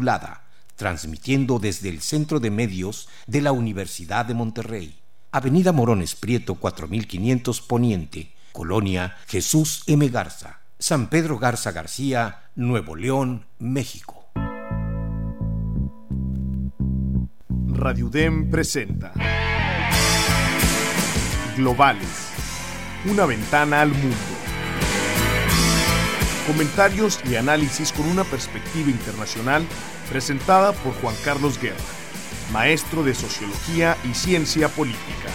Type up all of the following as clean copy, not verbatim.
modulada, transmitiendo desde el Centro de Medios de la Universidad de Monterrey. Avenida Morones Prieto 4500 Poniente, Colonia Jesús M. Garza, San Pedro Garza García, Nuevo León, México. Radio UDEM presenta Globales, una ventana al mundo. Comentarios y análisis con una perspectiva internacional presentada por Juan Carlos Guerra, maestro de Sociología y Ciencia Política.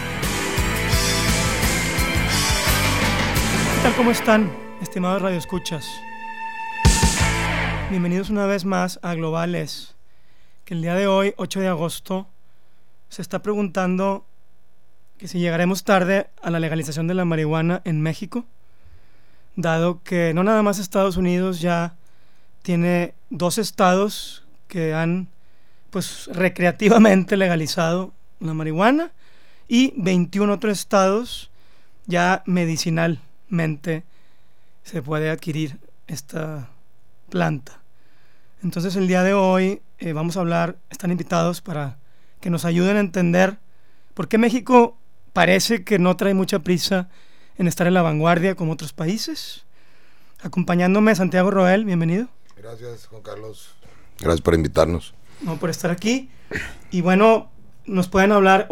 ¿Qué tal? ¿Cómo están, estimados radioescuchas? Bienvenidos una vez más a Globales, que el día de hoy, 8 de agosto, se está preguntando que si llegaremos tarde a la legalización de la marihuana en México, dado que no nada más Estados Unidos ya tiene 2 estados que han recreativamente legalizado la marihuana y 21 otros estados ya medicinalmente se puede adquirir esta planta. Entonces el día de hoy vamos a hablar, están invitados para que nos ayuden a entender por qué México parece que no trae mucha prisa en estar en la vanguardia como otros países. Acompañándome Santiago Roel, bienvenido. Gracias, Juan Carlos. Gracias por invitarnos. No, por estar aquí. Y bueno, nos pueden hablar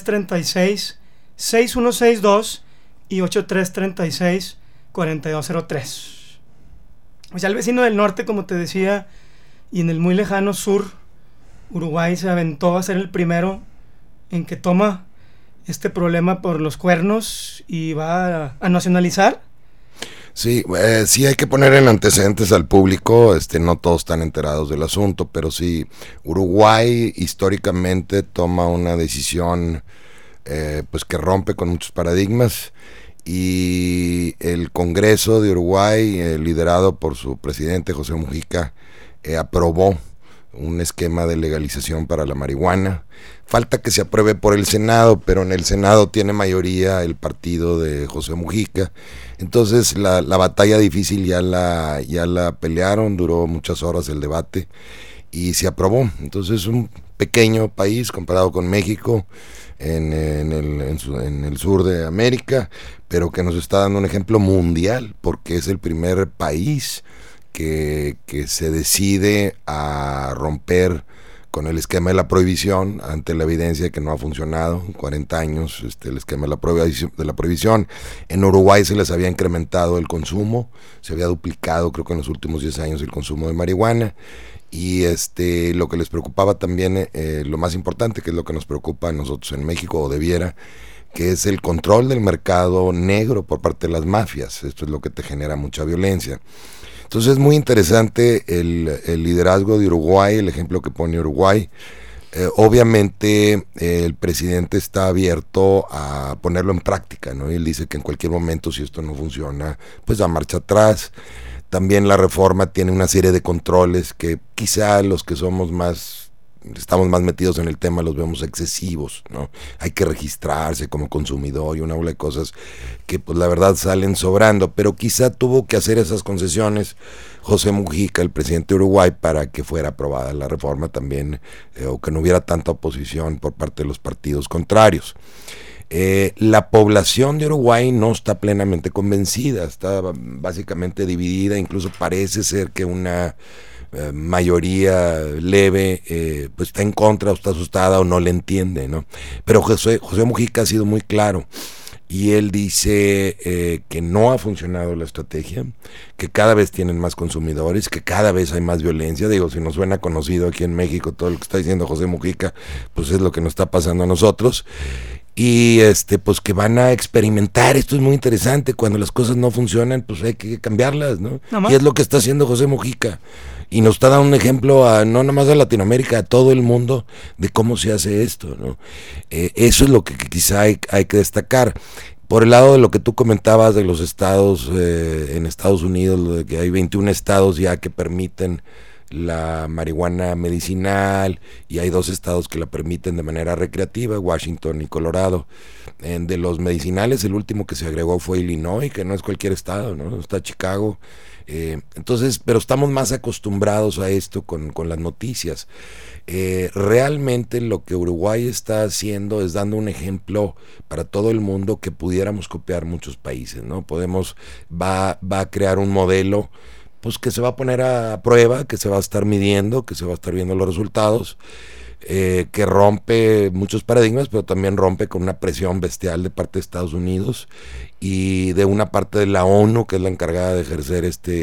8336-6162 y 8336-4203. O sea, el vecino del norte, como te decía, y en el muy lejano sur, Uruguay se aventó a ser el primero en que toma este problema por los cuernos y va a nacionalizar. Sí, sí hay que poner en antecedentes al público, no todos están enterados del asunto, pero sí, Uruguay históricamente toma una decisión que rompe con muchos paradigmas, y el Congreso de Uruguay, liderado por su presidente José Mujica, aprobó un esquema de legalización para la marihuana. Falta que se apruebe por el Senado, pero en el Senado tiene mayoría el partido de José Mujica. Entonces la batalla difícil ya la pelearon, duró muchas horas el debate y se aprobó. Entonces un pequeño país comparado con México en el sur de América, pero que nos está dando un ejemplo mundial, porque es el primer país que se decide a romper con el esquema de la prohibición ante la evidencia de que no ha funcionado. 40 años el esquema de la prohibición. En Uruguay se les había incrementado el consumo, se había duplicado, creo que en los últimos 10 años, el consumo de marihuana. Y lo que les preocupaba también, lo más importante, que es lo que nos preocupa a nosotros en México, o debiera, que es el control del mercado negro por parte de las mafias. Esto es lo que te genera mucha violencia. Entonces es muy interesante el liderazgo de Uruguay, el ejemplo que pone Uruguay. Obviamente el presidente está abierto a ponerlo en práctica, ¿no? Y él dice que en cualquier momento, si esto no funciona, pues da marcha atrás. También la reforma tiene una serie de controles que quizá los que estamos más metidos en el tema los vemos excesivos, ¿no? Hay que registrarse como consumidor y una bola de cosas que pues la verdad salen sobrando, pero quizá tuvo que hacer esas concesiones José Mujica, el presidente de Uruguay, para que fuera aprobada la reforma también, o que no hubiera tanta oposición por parte de los partidos contrarios. La población de Uruguay no está plenamente convencida, está básicamente dividida, incluso parece ser que una mayoría leve pues está en contra, o está asustada, o no le entiende, ¿no? Pero José Mujica ha sido muy claro, y él dice que no ha funcionado la estrategia, que cada vez tienen más consumidores, que cada vez hay más violencia. Digo, si nos suena conocido aquí en México todo lo que está diciendo José Mujica, pues es lo que nos está pasando a nosotros. Y pues que van a experimentar. Esto es muy interesante. Cuando las cosas no funcionan, pues hay que cambiarlas, ¿no? Y es lo que está haciendo José Mujica, y nos está dando un ejemplo no nada más a Latinoamérica, a todo el mundo, de cómo se hace esto, ¿no? Eso es lo que quizá hay que destacar. Por el lado de lo que tú comentabas de los estados en Estados Unidos, de que hay 21 estados ya que permiten la marihuana medicinal, y hay 2 estados que la permiten de manera recreativa, Washington y Colorado. De los medicinales, el último que se agregó fue Illinois, que no es cualquier estado, ¿no? Está Chicago. Entonces, pero estamos más acostumbrados a esto con las noticias. Realmente lo que Uruguay está haciendo es dando un ejemplo para todo el mundo que pudiéramos copiar muchos países, ¿no? Va a crear un modelo pues que se va a poner a prueba, que se va a estar midiendo, que se va a estar viendo los resultados, que rompe muchos paradigmas, pero también rompe con una presión bestial de parte de Estados Unidos y de una parte de la ONU, que es la encargada de ejercer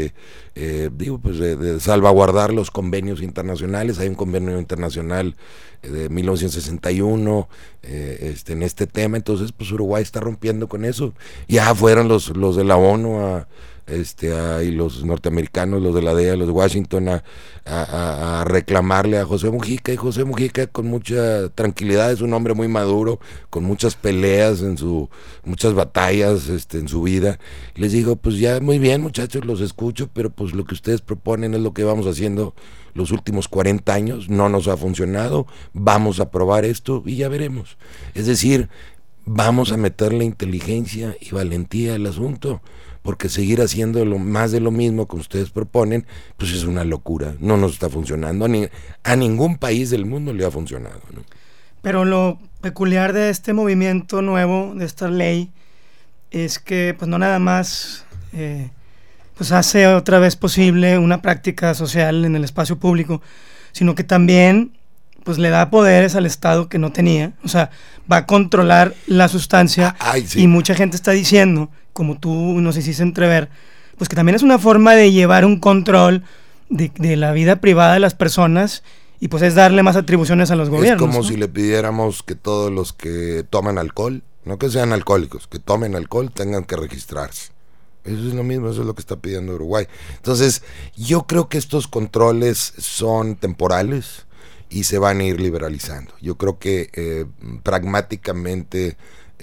de salvaguardar los convenios internacionales. Hay un convenio internacional de 1961 en este tema, entonces pues Uruguay está rompiendo con eso. Ya fueron los de la ONU y los norteamericanos, los de la DEA, los de Washington, a reclamarle a José Mujica, y José Mujica con mucha tranquilidad, es un hombre muy maduro, con muchas peleas muchas batallas en su vida. Les digo, pues ya muy bien, muchachos, los escucho, pero pues lo que ustedes proponen es lo que vamos haciendo los últimos 40 años, no nos ha funcionado, vamos a probar esto y ya veremos. Es decir, vamos a meterle inteligencia y valentía al asunto, porque seguir haciendo más de lo mismo que ustedes proponen, pues es una locura, no nos está funcionando, a ningún país del mundo le ha funcionado, ¿no? Pero lo peculiar de este movimiento nuevo, de esta ley, es que pues no nada más pues hace otra vez posible una práctica social en el espacio público, sino que también pues le da poderes al Estado que no tenía, o sea, va a controlar la sustancia. Sí. Y mucha gente está diciendo, como tú nos hiciste entrever, pues que también es una forma de llevar un control de la vida privada de las personas, y pues es darle más atribuciones a los gobiernos. Es como, ¿no? si le pidiéramos que todos los que toman alcohol, no que sean alcohólicos, que tomen alcohol, tengan que registrarse. Eso es lo mismo, eso es lo que está pidiendo Uruguay. Entonces, yo creo que estos controles son temporales y se van a ir liberalizando. Yo creo que pragmáticamente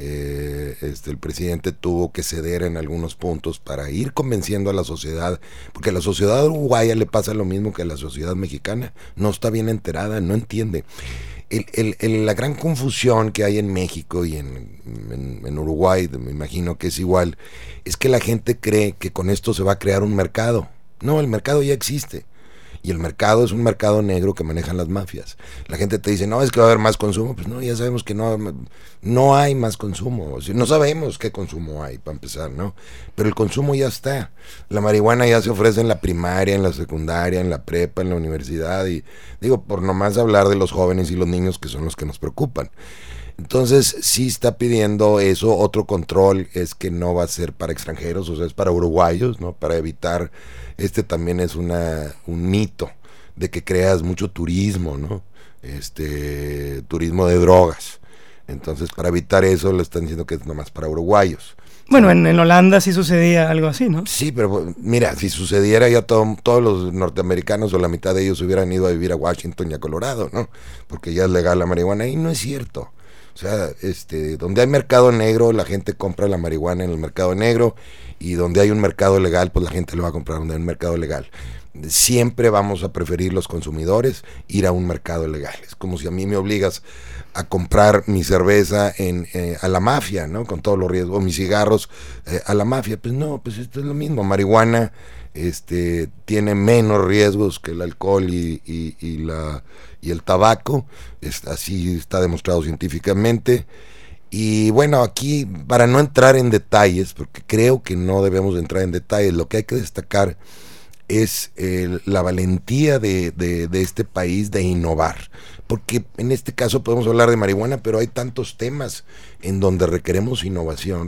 el presidente tuvo que ceder en algunos puntos para ir convenciendo a la sociedad, porque a la sociedad uruguaya le pasa lo mismo que a la sociedad mexicana, no está bien enterada, no entiende. La gran confusión que hay en México y en Uruguay, me imagino que es igual, es que la gente cree que con esto se va a crear un mercado. No, el mercado ya existe. Y el mercado es un mercado negro que manejan las mafias. La gente te dice, no, es que va a haber más consumo. Pues no, ya sabemos que no hay más consumo. O sea, no sabemos qué consumo hay, para empezar, ¿no? Pero el consumo ya está. La marihuana ya se ofrece en la primaria, en la secundaria, en la prepa, en la universidad. Y digo, por nomás hablar de los jóvenes y los niños, que son los que nos preocupan. Entonces, sí está pidiendo eso. Otro control es que no va a ser para extranjeros, o sea, es para uruguayos, ¿no? Para evitar, también es un mito de que creas mucho turismo, ¿no? Turismo de drogas. Entonces, para evitar eso, le están diciendo que es nomás para uruguayos. Bueno, en Holanda sí sucedía algo así, ¿no? Sí, pero mira, si sucediera ya todos los norteamericanos o la mitad de ellos hubieran ido a vivir a Washington y a Colorado, ¿no? Porque ya es legal la marihuana, y no es cierto. O sea, donde hay mercado negro, la gente compra la marihuana en el mercado negro, y donde hay un mercado legal, pues la gente lo va a comprar donde hay un mercado legal. Siempre vamos a preferir los consumidores ir a un mercado legal. Es como si a mí me obligas a comprar mi cerveza a la mafia, ¿no? Con todos los riesgos, o mis cigarros a la mafia. Pues no, pues esto es lo mismo. Marihuana tiene menos riesgos que el alcohol y el tabaco. Así está demostrado científicamente. Y bueno, aquí, para no entrar en detalles, porque creo que no debemos entrar en detalles, lo que hay que destacar es la valentía de este país de innovar, porque en este caso podemos hablar de marihuana, pero hay tantos temas en donde requerimos innovación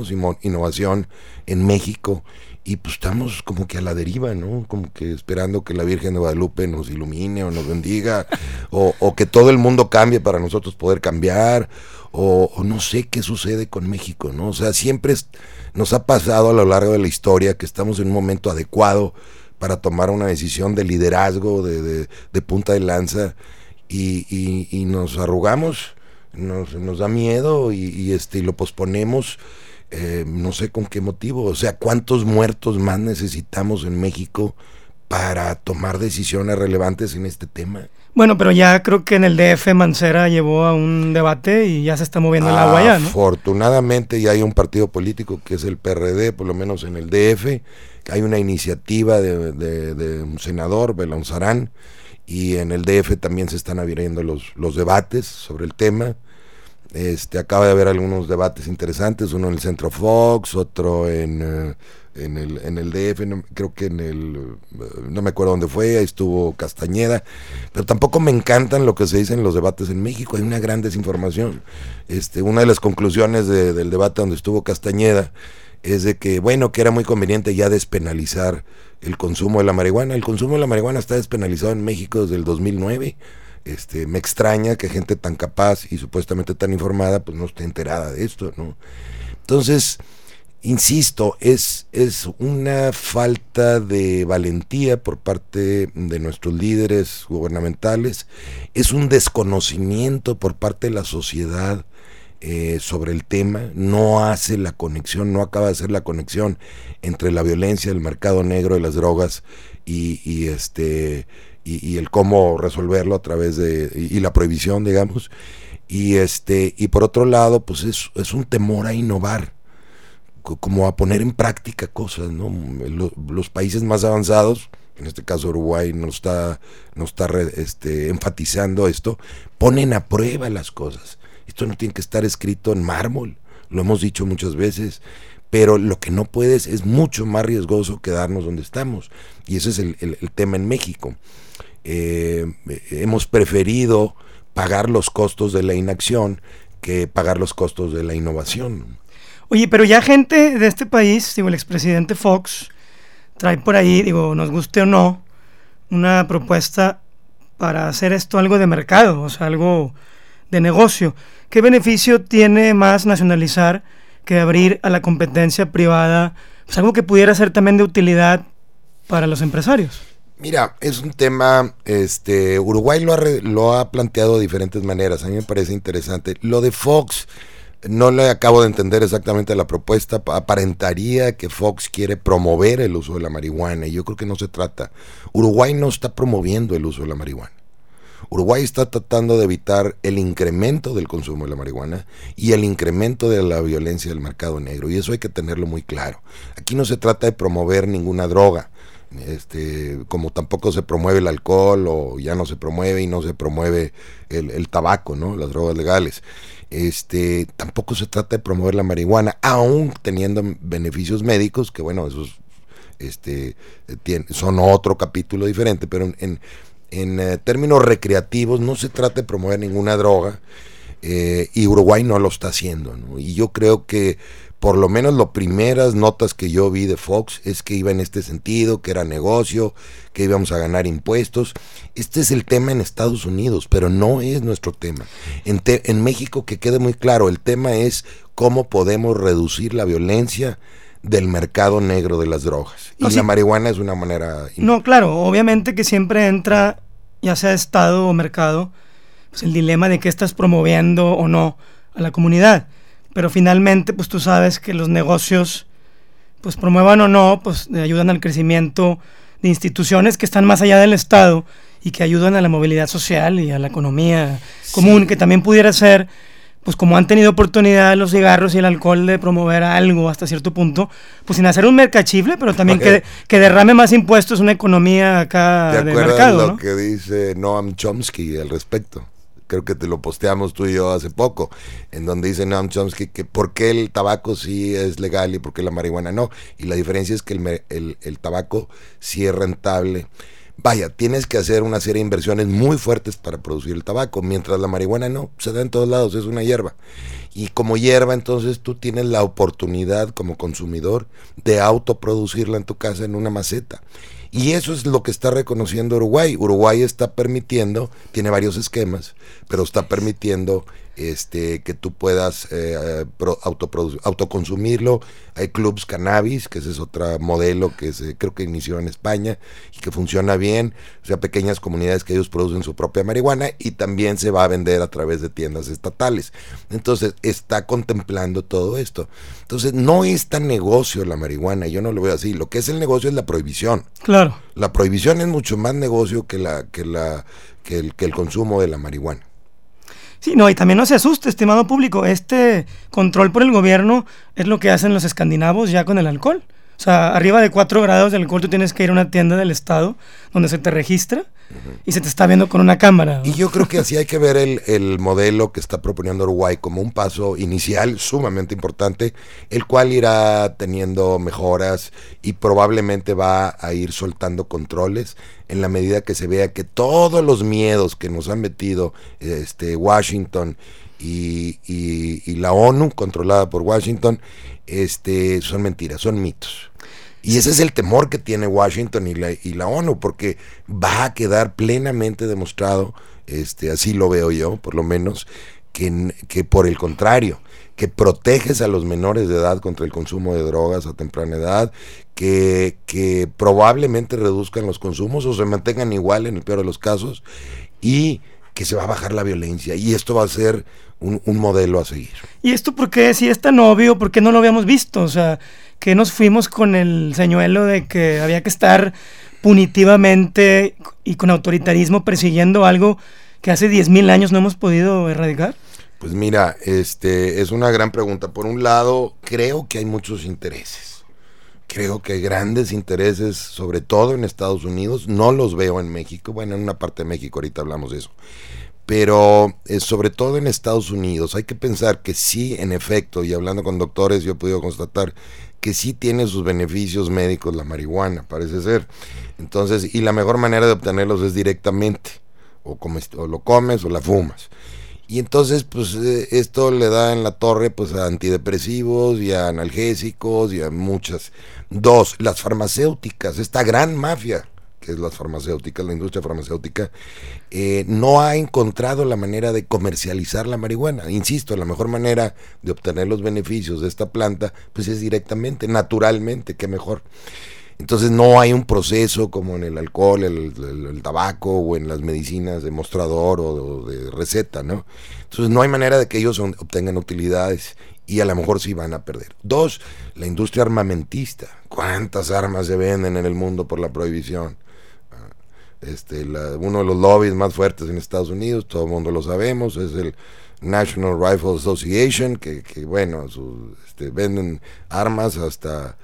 en México, y pues estamos como que a la deriva, ¿no? Como que esperando que la Virgen de Guadalupe nos ilumine o nos bendiga, o que todo el mundo cambie para nosotros poder cambiar, o no sé qué sucede con México, ¿no? O sea, siempre nos ha pasado a lo largo de la historia que estamos en un momento adecuado para tomar una decisión de liderazgo, de punta de lanza, y nos arrugamos, nos da miedo, y lo posponemos, no sé con qué motivo. O sea, ¿cuántos muertos más necesitamos en México para tomar decisiones relevantes en este tema. Bueno, pero ya creo que en el DF Mancera llevó a un debate y ya se está moviendo el agua ya, ¿no? Afortunadamente ya hay un partido político que es el PRD, por lo menos en el DF, hay una iniciativa de un senador, Belonzarán, y en el DF también se están abriendo los debates sobre el tema. Acaba de haber algunos debates interesantes, uno en el Centro Fox, otro en el DF, creo que no me acuerdo dónde fue, ahí estuvo Castañeda, pero tampoco me encantan lo que se dice en los debates en México, hay una gran desinformación. Una de las conclusiones del debate donde estuvo Castañeda es de que, bueno, que era muy conveniente ya despenalizar el consumo de la marihuana. El consumo de la marihuana está despenalizado en México desde el 2009. Me extraña que gente tan capaz y supuestamente tan informada pues no esté enterada de esto, ¿no? Entonces, insisto, es una falta de valentía por parte de nuestros líderes gubernamentales, es un desconocimiento por parte de la sociedad sobre el tema, no hace la conexión, no acaba de hacer la conexión entre la violencia del mercado negro de las drogas y el cómo resolverlo a través y la prohibición, digamos, y por otro lado, pues es un temor a innovar, como a poner en práctica cosas, ¿no? Los países más avanzados, en este caso Uruguay no está enfatizando esto, ponen a prueba las cosas. Esto no tiene que estar escrito en mármol, lo hemos dicho muchas veces, pero lo que no puedes es mucho más riesgoso quedarnos donde estamos, y ese es el tema en México. Hemos preferido pagar los costos de la inacción que pagar los costos de la innovación. Oye, pero ya gente de este país, el expresidente Fox, trae por ahí, nos guste o no, una propuesta para hacer esto algo de mercado, o sea, algo de negocio. ¿Qué beneficio tiene más nacionalizar que abrir a la competencia privada, pues algo que pudiera ser también de utilidad para los empresarios? Mira, es un tema, Uruguay lo ha planteado de diferentes maneras, a mí me parece interesante. Lo de Fox, no le acabo de entender exactamente la propuesta, aparentaría que Fox quiere promover el uso de la marihuana, y yo creo que no se trata. Uruguay no está promoviendo el uso de la marihuana. Uruguay está tratando de evitar el incremento del consumo de la marihuana y el incremento de la violencia del mercado negro, y eso hay que tenerlo muy claro. Aquí no se trata de promover ninguna droga, como tampoco se promueve el alcohol, o ya no se promueve y no se promueve el tabaco, ¿no? Las drogas legales. Tampoco se trata de promover la marihuana, aún teniendo beneficios médicos, que bueno, esos son otro capítulo diferente, pero en términos recreativos no se trata de promover ninguna droga, y Uruguay no lo está haciendo, ¿no? Y yo creo que por lo menos las primeras notas que yo vi de Fox es que iba en este sentido, que era negocio, que íbamos a ganar impuestos. Este es el tema en Estados Unidos, pero no es nuestro tema. En México, que quede muy claro, el tema es cómo podemos reducir la violencia del mercado negro de las drogas. Y la marihuana es una manera... No, claro, obviamente que siempre entra, ya sea Estado o mercado, pues el dilema de qué estás promoviendo o no a la comunidad. Pero finalmente, pues tú sabes que los negocios, pues promuevan o no, pues ayudan al crecimiento de instituciones que están más allá del Estado y que ayudan a la movilidad social y a la economía común, que también pudiera ser, pues como han tenido oportunidad los cigarros y el alcohol de promover algo hasta cierto punto, pues sin hacer un mercachifle, pero también que derrame más impuestos una economía acá de mercado, ¿no? ¿Te acuerdas lo que dice Noam Chomsky al respecto? Creo que te lo posteamos tú y yo hace poco, en donde dice Noam Chomsky que por qué el tabaco sí es legal y por qué la marihuana no, y la diferencia es que el tabaco sí es rentable. Vaya, tienes que hacer una serie de inversiones muy fuertes para producir el tabaco, mientras la marihuana no, se da en todos lados, es una hierba. Y como hierba, entonces tú tienes la oportunidad como consumidor de autoproducirla en tu casa en una maceta. Y eso es lo que está reconociendo Uruguay. Uruguay está permitiendo, tiene varios esquemas, pero está permitiendo que tú puedas autoconsumirlo. Hay clubs cannabis, que ese es otro modelo que creo que inició en España y que funciona bien. O sea, pequeñas comunidades que ellos producen su propia marihuana, y también se va a vender a través de tiendas estatales. Entonces está contemplando todo esto. Entonces no es tan negocio la marihuana, yo no lo veo así. Lo que es el negocio es la prohibición. Claro. Claro. La prohibición es mucho más negocio que el consumo de la marihuana. Sí, no, y también no se asuste, estimado público, este control por el gobierno es lo que hacen los escandinavos ya con el alcohol. O sea, arriba de 4 grados de alcohol tú tienes que ir a una tienda del estado donde se te registra y se te está viendo con una cámara, ¿no? Y yo creo que así hay que ver el modelo que está proponiendo Uruguay como un paso inicial sumamente importante, el cual irá teniendo mejoras y probablemente va a ir soltando controles en la medida que se vea que todos los miedos que nos han metido Washington y la ONU, controlada por Washington, son mentiras, son mitos. Y ese es el temor que tiene Washington y la ONU, porque va a quedar plenamente demostrado, así lo veo yo, por lo menos, que por el contrario, que proteges a los menores de edad contra el consumo de drogas a temprana edad, que probablemente reduzcan los consumos o se mantengan igual en el peor de los casos, y que se va a bajar la violencia, y esto va a ser un modelo a seguir. ¿Y esto por qué? Si es tan obvio, ¿por qué no lo habíamos visto? O sea, que nos fuimos con el señuelo de que había que estar punitivamente y con autoritarismo persiguiendo algo que hace 10,000 años no hemos podido erradicar. Pues mira, es una gran pregunta. Por un lado, creo que hay muchos intereses. Creo que hay grandes intereses, sobre todo en Estados Unidos. No los veo en México. Bueno, en una parte de México, ahorita hablamos de eso. Pero sobre todo en Estados Unidos hay que pensar que sí, en efecto, y hablando con doctores yo he podido constatar que sí tiene sus beneficios médicos la marihuana, parece ser. Entonces, y la mejor manera de obtenerlos es directamente, o lo comes o la fumas. Y entonces, pues esto le da en la torre pues a antidepresivos y a analgésicos y a muchas. 2, las farmacéuticas, esta gran mafia que es las farmacéuticas, la industria farmacéutica, no ha encontrado la manera de comercializar la marihuana. Insisto, la mejor manera de obtener los beneficios de esta planta, pues es directamente, naturalmente, qué mejor. Entonces no hay un proceso como en el alcohol, el tabaco o en las medicinas de mostrador o de receta, ¿no? Entonces no hay manera de que ellos obtengan utilidades y a lo mejor sí van a perder. 2, la industria armamentista. ¿Cuántas armas se venden en el mundo por la prohibición? Uno de los lobbies más fuertes en Estados Unidos, todo el mundo lo sabemos, es el National Rifle Association, que bueno, venden armas hasta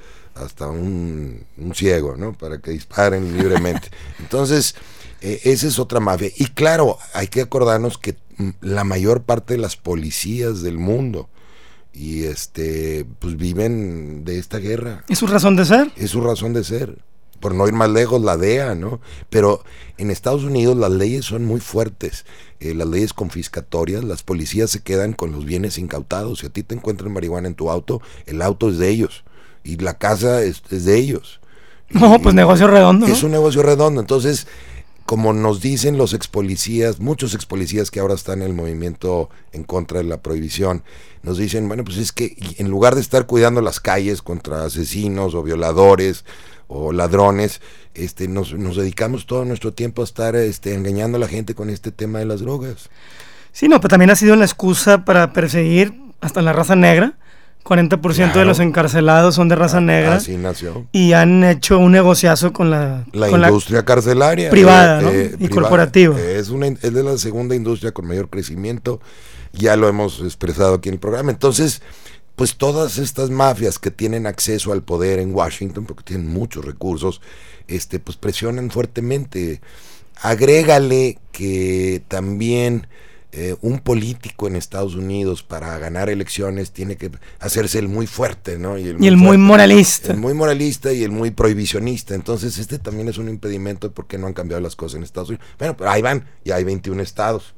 un ciego, ¿no? Para que disparen libremente. Entonces, esa es otra mafia. Y claro, hay que acordarnos que la mayor parte de las policías del mundo y pues viven de esta guerra. ¿Es su razón de ser? Es su razón de ser. Por no ir más lejos, la DEA, ¿no? Pero en Estados Unidos las leyes son muy fuertes, las leyes confiscatorias, las policías se quedan con los bienes incautados. Si a ti te encuentran marihuana en tu auto, el auto es de ellos y la casa es de ellos. No, pues negocio redondo, ¿no? Es un negocio redondo. Entonces, como nos dicen los expolicías, muchos expolicías que ahora están en el movimiento en contra de la prohibición, nos dicen, bueno, pues es que en lugar de estar cuidando las calles contra asesinos o violadores o ladrones, nos dedicamos todo nuestro tiempo a estar engañando a la gente con este tema de las drogas. Sí, no, pero también ha sido la excusa para perseguir hasta la raza negra. 40% claro. De los encarcelados son de raza negra. Así nació. Y han hecho un negociazo con la industria carcelaria. Privada, ¿no? Y corporativa. Es de la segunda industria con mayor crecimiento. Ya lo hemos expresado aquí en el programa. Entonces, pues todas estas mafias que tienen acceso al poder en Washington, porque tienen muchos recursos, pues presionan fuertemente. Agrégale que también un político en Estados Unidos para ganar elecciones tiene que hacerse el muy fuerte, ¿no? Y el muy moralista. El muy moralista y el muy prohibicionista. Entonces también es un impedimento de por qué no han cambiado las cosas en Estados Unidos. Bueno, pero ahí van, ya hay 21 estados.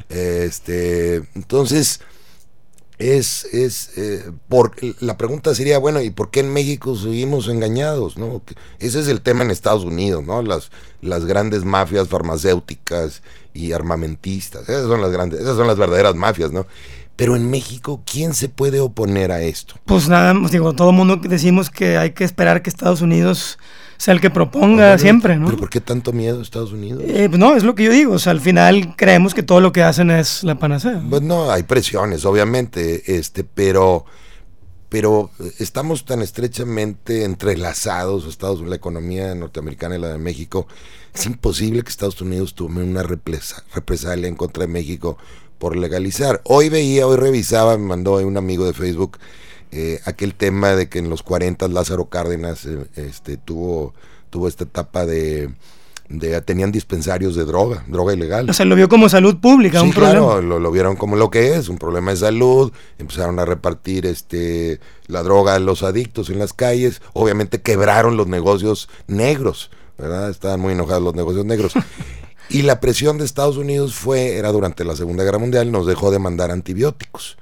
Entonces la pregunta sería, bueno, ¿y por qué en México seguimos engañados, no? Ese es el tema en Estados Unidos, ¿no? Las grandes mafias farmacéuticas y armamentistas, esas son las verdaderas mafias, ¿no? Pero en México, ¿quién se puede oponer a esto? Pues nada, todo el mundo decimos que hay que esperar que Estados Unidos sea el que proponga siempre, ¿no? ¿Pero por qué tanto miedo a Estados Unidos? Pues no, es lo que yo digo, o sea, al final creemos que todo lo que hacen es la panacea. Pues no, hay presiones, obviamente, pero pero estamos tan estrechamente entrelazados, la economía norteamericana y la de México, es imposible que Estados Unidos tome una represalia en contra de México por legalizar. Hoy revisaba, me mandó un amigo de Facebook, aquel tema de que en los 40 Lázaro Cárdenas tuvo esta etapa tenían dispensarios de droga ilegal. O sea, lo vio como salud pública, sí, un problema. Claro, lo vieron como lo que es, un problema de salud. Empezaron a repartir la droga a los adictos en las calles. Obviamente quebraron los negocios negros, ¿verdad? Estaban muy enojados los negocios negros. Y la presión de Estados Unidos era durante la Segunda Guerra Mundial, nos dejó de mandar antibióticos.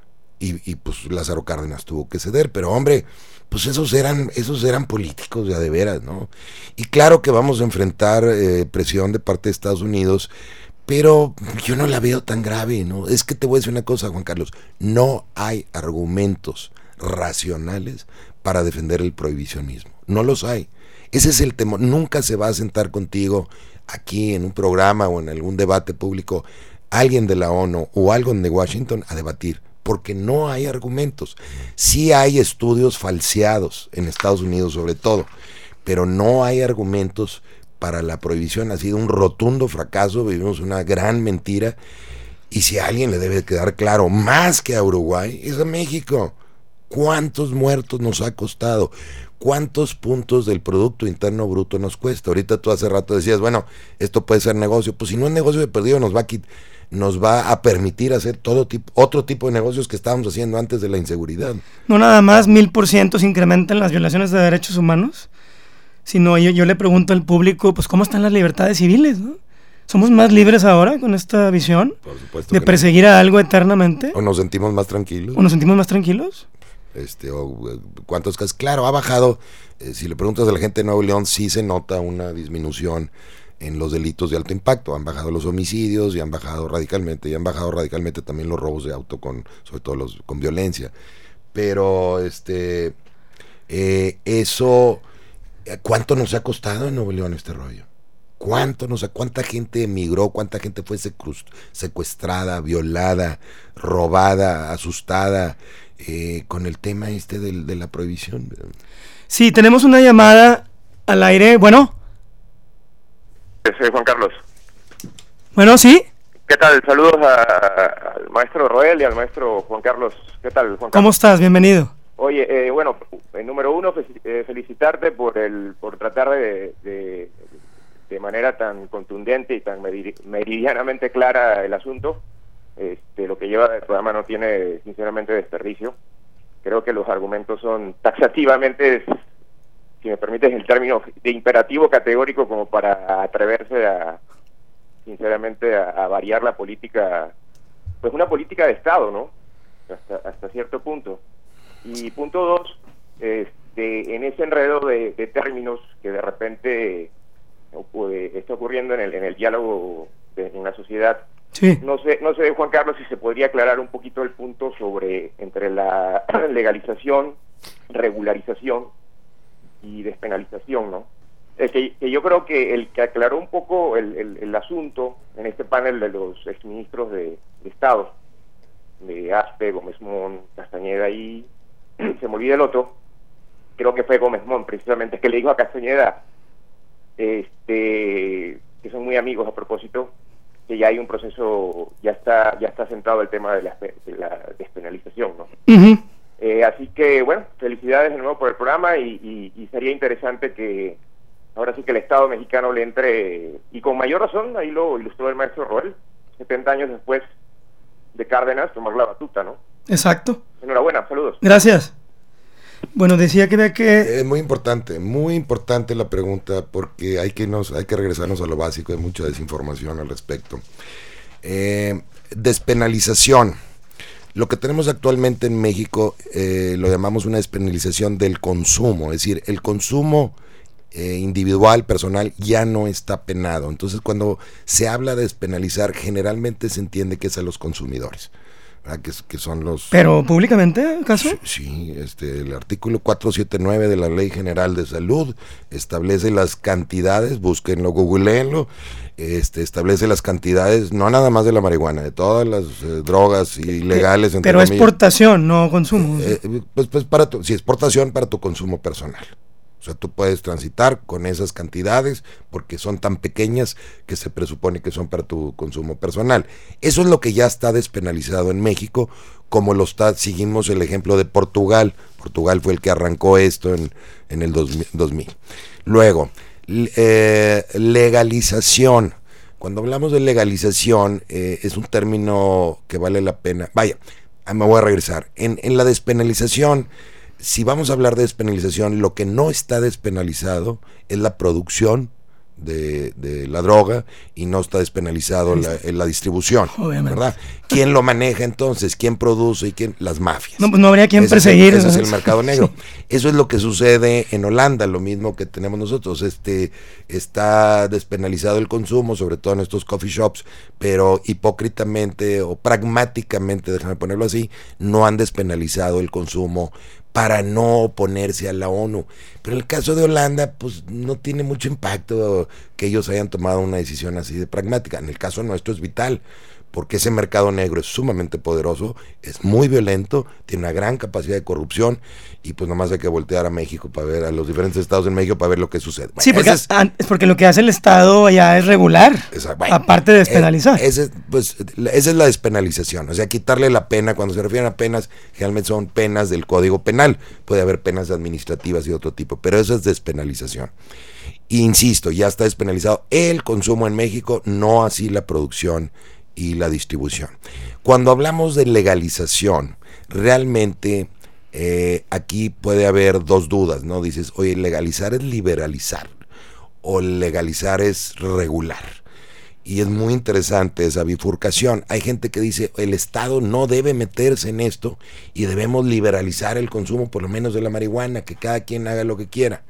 Y pues Lázaro Cárdenas tuvo que ceder, pero hombre, pues esos eran políticos de veras, ¿no? Y claro que vamos a enfrentar presión de parte de Estados Unidos, pero yo no la veo tan grave, ¿no? Es que te voy a decir una cosa, Juan Carlos, no hay argumentos racionales para defender el prohibicionismo, no los hay. Ese es el temor, nunca se va a sentar contigo aquí en un programa o en algún debate público alguien de la ONU o alguien de Washington a debatir, porque no hay argumentos. Sí hay estudios falseados en Estados Unidos sobre todo, pero no hay argumentos para la prohibición. Ha sido un rotundo fracaso, vivimos una gran mentira, y si a alguien le debe quedar claro, más que a Uruguay, es a México. ¿Cuántos muertos nos ha costado? ¿Cuántos puntos del Producto Interno Bruto nos cuesta? Ahorita tú hace rato decías, bueno, esto puede ser negocio. Pues si no es negocio de perdido, nos va a permitir hacer otro tipo de negocios que estábamos haciendo antes de la inseguridad. No nada más 1000% se incrementan las violaciones de derechos humanos, sino yo le pregunto al público, pues ¿cómo están las libertades civiles, no? ¿Somos más libres ahora con esta visión Por supuesto de que perseguir a algo eternamente? ¿O nos sentimos más tranquilos? ¿O nos sentimos más tranquilos? ¿Cuántos casos? Claro, ha bajado. Si le preguntas a la gente de Nuevo León, sí se nota una disminución en los delitos de alto impacto. Han bajado los homicidios y han bajado radicalmente también los robos de auto, sobre todo con violencia. Pero eso, ¿cuánto nos ha costado en Nuevo León este rollo? ¿Cuánta gente emigró? ¿Cuánta gente fue secuestrada, violada, robada, asustada con el tema de la prohibición? Sí, tenemos una llamada al aire. Bueno. Soy Juan Carlos. Bueno, ¿sí? ¿Qué tal? Saludos al maestro Roel y al maestro Juan Carlos. ¿Qué tal, Juan Carlos? ¿Cómo estás? Bienvenido. Oye, bueno, número uno, felicitarte por tratar de manera tan contundente y tan meridianamente clara el asunto. Lo que lleva el programa no tiene, sinceramente, desperdicio. Creo que los argumentos son taxativamente, si me permites el término, de imperativo categórico como para atreverse sinceramente a variar la política, pues una política de Estado, ¿no? Hasta cierto punto. Y punto dos, en ese enredo de términos que de repente está ocurriendo en el diálogo en la sociedad. Sí. No sé, Juan Carlos, si se podría aclarar un poquito el punto entre la legalización, regularización y despenalización, ¿no? Que yo creo que el que aclaró un poco el asunto en este panel de los exministros de Estado, de Aspe, Gómez Mont, Castañeda y se me olvida el otro, creo que fue Gómez Mont precisamente, que le dijo a Castañeda, que son muy amigos a propósito, que ya hay un proceso, ya está sentado el tema de la despenalización, ¿no? Uh-huh. Así que, bueno, felicidades de nuevo por el programa y sería interesante que ahora sí que el Estado mexicano le entre, y con mayor razón, ahí lo ilustró el maestro Roel, 70 años después de Cárdenas, tomar la batuta, ¿no? Exacto. Enhorabuena, saludos. Gracias. Bueno, decía que ve que... Es muy importante la pregunta, porque hay que regresarnos a lo básico, hay mucha desinformación al respecto. Despenalización. Lo que tenemos actualmente en México lo llamamos una despenalización del consumo, es decir, el consumo individual, personal, ya no está penado. Entonces, cuando se habla de despenalizar, generalmente se entiende que es a los consumidores, ¿verdad? Que son los... ¿Pero públicamente, acaso? Sí, el artículo 479 de la Ley General de Salud establece las cantidades, búsquenlo, googleenlo, establece las cantidades, no nada más de la marihuana, de todas las drogas ilegales. Pero exportación, no consumo. Pues sí, exportación para tu consumo personal. O sea, tú puedes transitar con esas cantidades porque son tan pequeñas que se presupone que son para tu consumo personal. Eso es lo que ya está despenalizado en México, como seguimos el ejemplo de Portugal. Portugal fue el que arrancó esto en el 2000. Luego, legalización. Cuando hablamos de legalización, es un término que vale la pena. Vaya, me voy a regresar. En la despenalización, si vamos a hablar de despenalización, lo que no está despenalizado es la producción de la droga y no está despenalizado la distribución. Obviamente. ¿Verdad? ¿Quién lo maneja entonces? ¿Quién produce y quién? Las mafias. No, pues no habría quien perseguir. Ese es el mercado negro. Sí. Eso es lo que sucede en Holanda, lo mismo que tenemos nosotros. Está despenalizado el consumo, sobre todo en estos coffee shops, pero hipócritamente o pragmáticamente, déjame ponerlo así, no han despenalizado el consumo para no oponerse a la ONU. Pero en el caso de Holanda, pues no tiene mucho impacto que ellos hayan tomado una decisión así de pragmática. En el caso nuestro es vital, porque ese mercado negro es sumamente poderoso, es muy violento, tiene una gran capacidad de corrupción, y pues nomás hay que voltear a México para ver, a los diferentes estados en México para ver lo que sucede. Bueno, sí, porque es porque lo que hace el Estado allá es regular, bueno, aparte de despenalizar. Esa es la despenalización, o sea, quitarle la pena. Cuando se refieren a penas, generalmente son penas del Código Penal, puede haber penas administrativas y otro tipo, pero eso es despenalización. Insisto, ya está despenalizado el consumo en México, no así la producción y la distribución. Cuando hablamos de legalización, realmente aquí puede haber dos dudas, ¿no? Dices, oye, legalizar es liberalizar o legalizar es regular. Y es muy interesante esa bifurcación. Hay gente que dice, el Estado no debe meterse en esto y debemos liberalizar el consumo, por lo menos de la marihuana, que cada quien haga lo que quiera.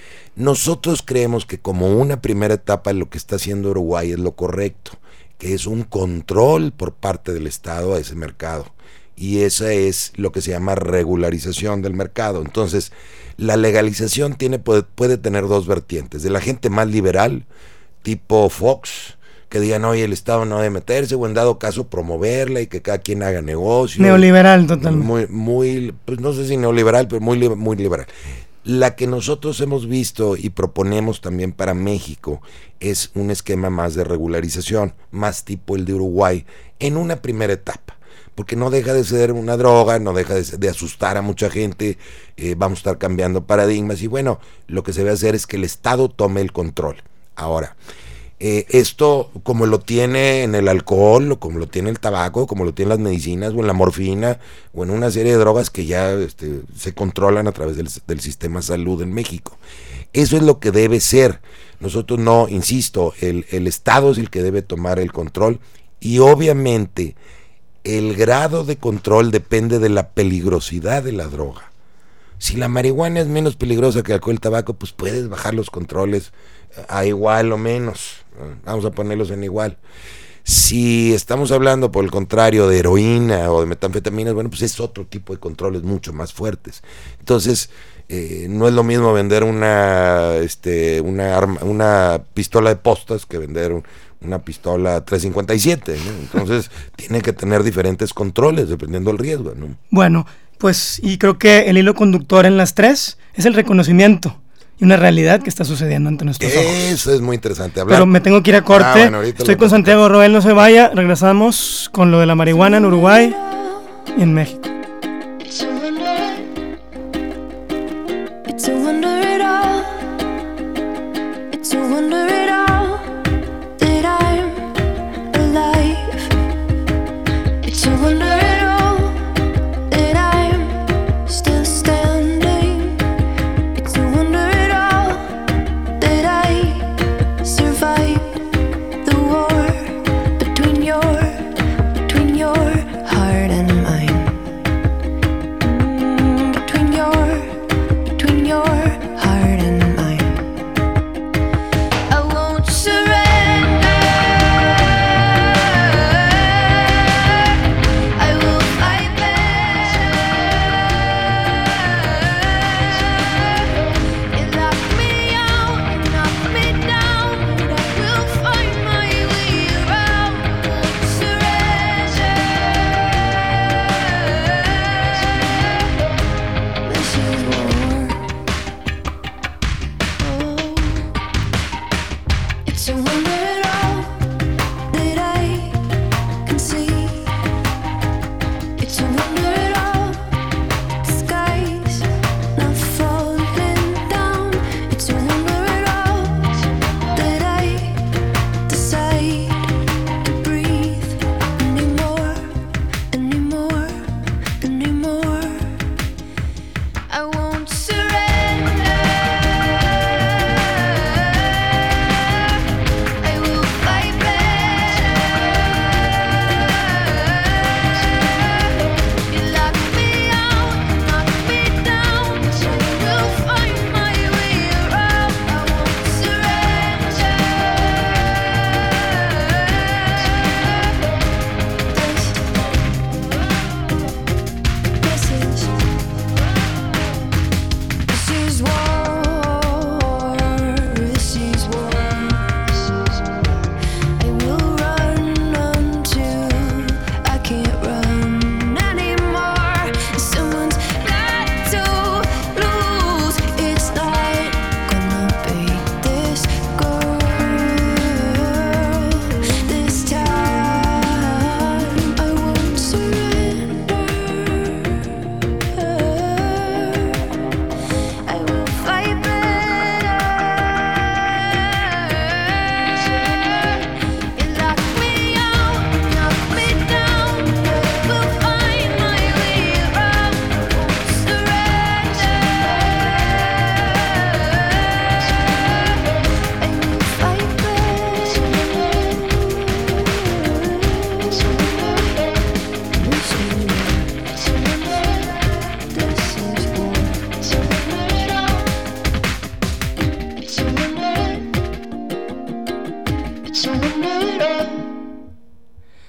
Nosotros creemos que como una primera etapa lo que está haciendo Uruguay es lo correcto, que es un control por parte del Estado a ese mercado. Y esa es lo que se llama regularización del mercado. Entonces, la legalización puede tener dos vertientes. De la gente más liberal, tipo Fox, que digan, oye, el Estado no debe meterse, o en dado caso promoverla y que cada quien haga negocio. Neoliberal totalmente. Muy, pues no sé si neoliberal, pero muy liberal. La que nosotros hemos visto y proponemos también para México es un esquema más de regularización, más tipo el de Uruguay, en una primera etapa, porque no deja de ser una droga, no deja de asustar a mucha gente, vamos a estar cambiando paradigmas y bueno, lo que se debe hacer es que el Estado tome el control. Ahora, esto como lo tiene en el alcohol, o como lo tiene el tabaco, como lo tiene las medicinas, o en la morfina, o en una serie de drogas que ya se controlan a través del sistema salud en México. Eso es lo que debe ser. Nosotros no, insisto, el Estado es el que debe tomar el control, y obviamente el grado de control depende de la peligrosidad de la droga. Si la marihuana es menos peligrosa que el alcohol y el tabaco, pues puedes bajar los controles a igual o menos. Vamos a ponerlos en igual. Si estamos hablando, por el contrario, de heroína o de metanfetaminas, bueno, pues es otro tipo de controles mucho más fuertes. Entonces, no es lo mismo vender una pistola de postas que vender una pistola 357, ¿no? Entonces, tiene que tener diferentes controles dependiendo del riesgo, ¿no? Bueno, pues, y creo que el hilo conductor en las tres es el reconocimiento y una realidad que está sucediendo ante nuestros ojos. Eso es muy interesante hablar. Pero me tengo que ir a corte. Estoy con Santiago Roel, no se vaya. Regresamos con lo de la marihuana en Uruguay y en México. I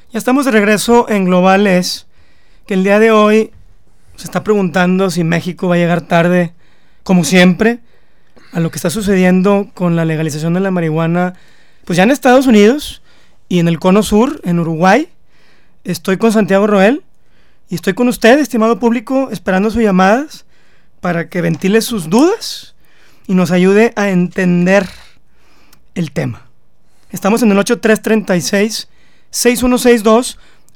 Ya estamos de regreso en Global Es, que el día de hoy se está preguntando si México va a llegar tarde, como siempre, a lo que está sucediendo con la legalización de la marihuana, pues ya en Estados Unidos y en el Cono Sur, en Uruguay. Estoy con Santiago Roel y estoy con usted, estimado público, esperando sus llamadas para que ventile sus dudas y nos ayude a entender el tema. Estamos en el 8336-6162,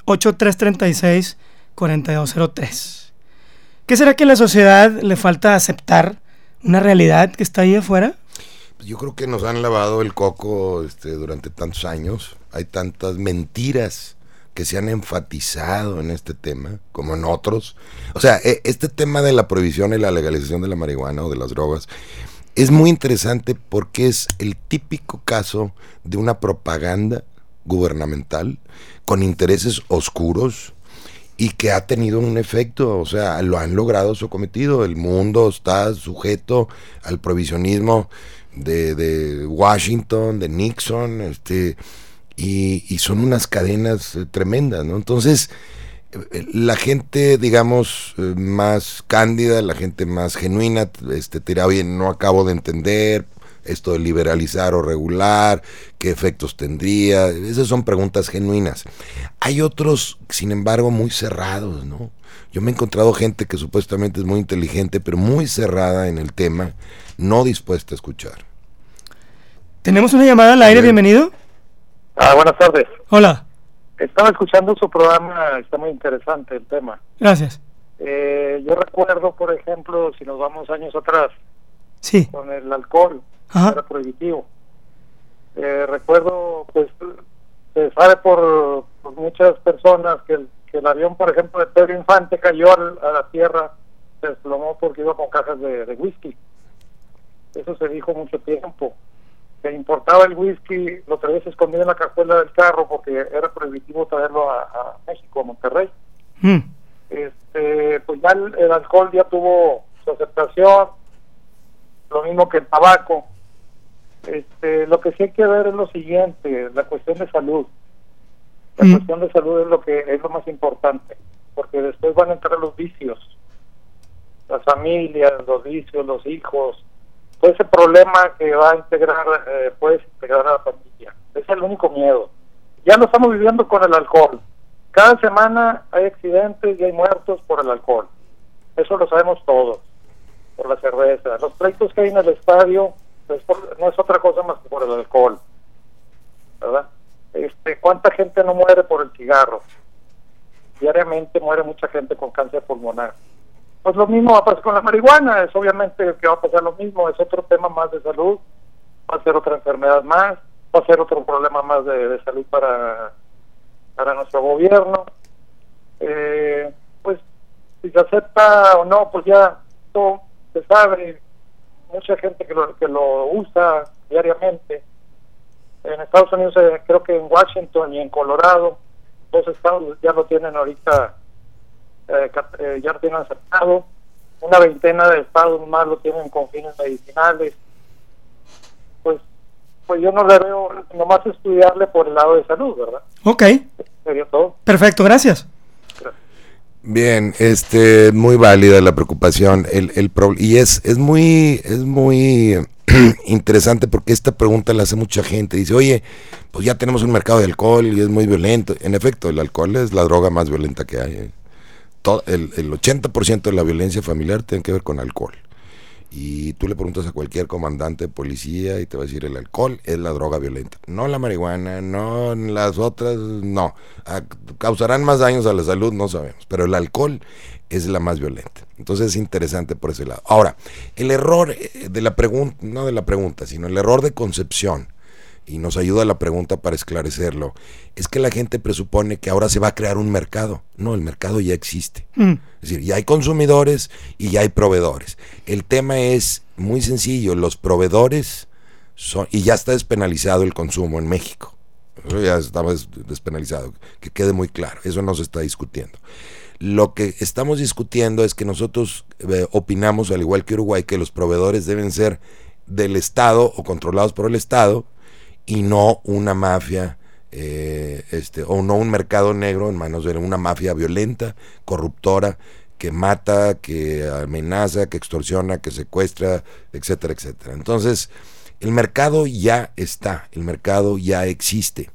8336-4203. ¿Qué será que a la sociedad le falta aceptar una realidad que está ahí afuera? Yo creo que nos han lavado el coco durante tantos años. Hay tantas mentiras que se han enfatizado en este tema, como en otros. O sea, este tema de la prohibición y la legalización de la marihuana o de las drogas es muy interesante porque es el típico caso de una propaganda gubernamental con intereses oscuros y que ha tenido un efecto. O sea, lo han logrado su cometido. El mundo está sujeto al prohibicionismo de Washington, de Nixon, y son unas cadenas tremendas, ¿no? Entonces, la gente, digamos, más cándida, la gente más genuina, te dirá, oye, no acabo de entender esto de liberalizar o regular, qué efectos tendría. Esas son preguntas genuinas. Hay otros, sin embargo, muy cerrados, ¿no? Yo me he encontrado gente que supuestamente es muy inteligente, pero muy cerrada en el tema, no dispuesta a escuchar. Tenemos una llamada al aire, bienvenido. Buenas tardes. Hola. Estaba escuchando su programa, está muy interesante el tema. Gracias. Yo recuerdo, por ejemplo, si nos vamos años atrás, sí, con el alcohol, era prohibitivo. Recuerdo, pues, se sabe por muchas personas que el avión, por ejemplo, de Pedro Infante cayó a la tierra, se desplomó porque iba con cajas de whisky. Eso se dijo mucho tiempo. Se importaba el whisky, lo traías escondido en la cajuela del carro porque era prohibitivo traerlo a México, a Monterrey. Pues ya el alcohol ya tuvo su aceptación, lo mismo que el tabaco. Lo que sí hay que ver es lo siguiente, la cuestión de salud. La cuestión de salud es lo más importante, porque después van a entrar los vicios, las familias, los vicios, los hijos. Ese problema que va a integrar, puedes integrar a la familia. Ese es el único miedo. Ya lo estamos viviendo con el alcohol. Cada semana hay accidentes y hay muertos por el alcohol. Eso lo sabemos todos, por la cerveza. Los pleitos que hay en el estadio no es otra cosa más que por el alcohol, ¿verdad? ¿Cuánta gente no muere por el cigarro? Diariamente muere mucha gente con cáncer pulmonar. Pues lo mismo va a pasar con la marihuana, es obviamente que va a pasar lo mismo, es otro tema más de salud, va a ser otra enfermedad más, va a ser otro problema más de salud para nuestro gobierno. Pues si se acepta o no, pues ya todo se sabe, mucha gente que lo usa diariamente. En Estados Unidos, creo que en Washington y en Colorado, 2 estados ya lo tienen ahorita. Ya lo tienen aceptado, una veintena de estados más lo tienen con fines medicinales. Pues yo no le veo, nomás estudiarle por el lado de salud, ¿verdad? Ok. Sería todo. Perfecto, gracias. Bien, muy válida la preocupación, y es muy interesante porque esta pregunta la hace mucha gente. Dice, oye, pues ya tenemos un mercado de alcohol y es muy violento. En efecto, el alcohol es la droga más violenta que hay. El 80% de la violencia familiar tiene que ver con alcohol. Y tú le preguntas a cualquier comandante de policía y te va a decir, el alcohol es la droga violenta. No la marihuana, no las otras, no. Causarán más daños a la salud, no sabemos. Pero el alcohol es la más violenta. Entonces es interesante por ese lado. Ahora, el error de la pregunta, no de la pregunta, sino el error de concepción, y nos ayuda la pregunta para esclarecerlo, es que la gente presupone que ahora se va a crear un mercado. No, el mercado ya existe. Es decir, ya hay consumidores y ya hay proveedores. El tema es muy sencillo, los proveedores y ya está despenalizado el consumo en México. Eso ya estaba despenalizado, que quede muy claro, eso no se está discutiendo. Lo que estamos discutiendo es que nosotros opinamos, al igual que Uruguay, que los proveedores deben ser del Estado o controlados por el Estado, y no una mafia o no un mercado negro en manos de una mafia violenta, corruptora, que mata, que amenaza, que extorsiona, que secuestra, etcétera, etcétera. Entonces, el mercado ya está, el mercado ya existe.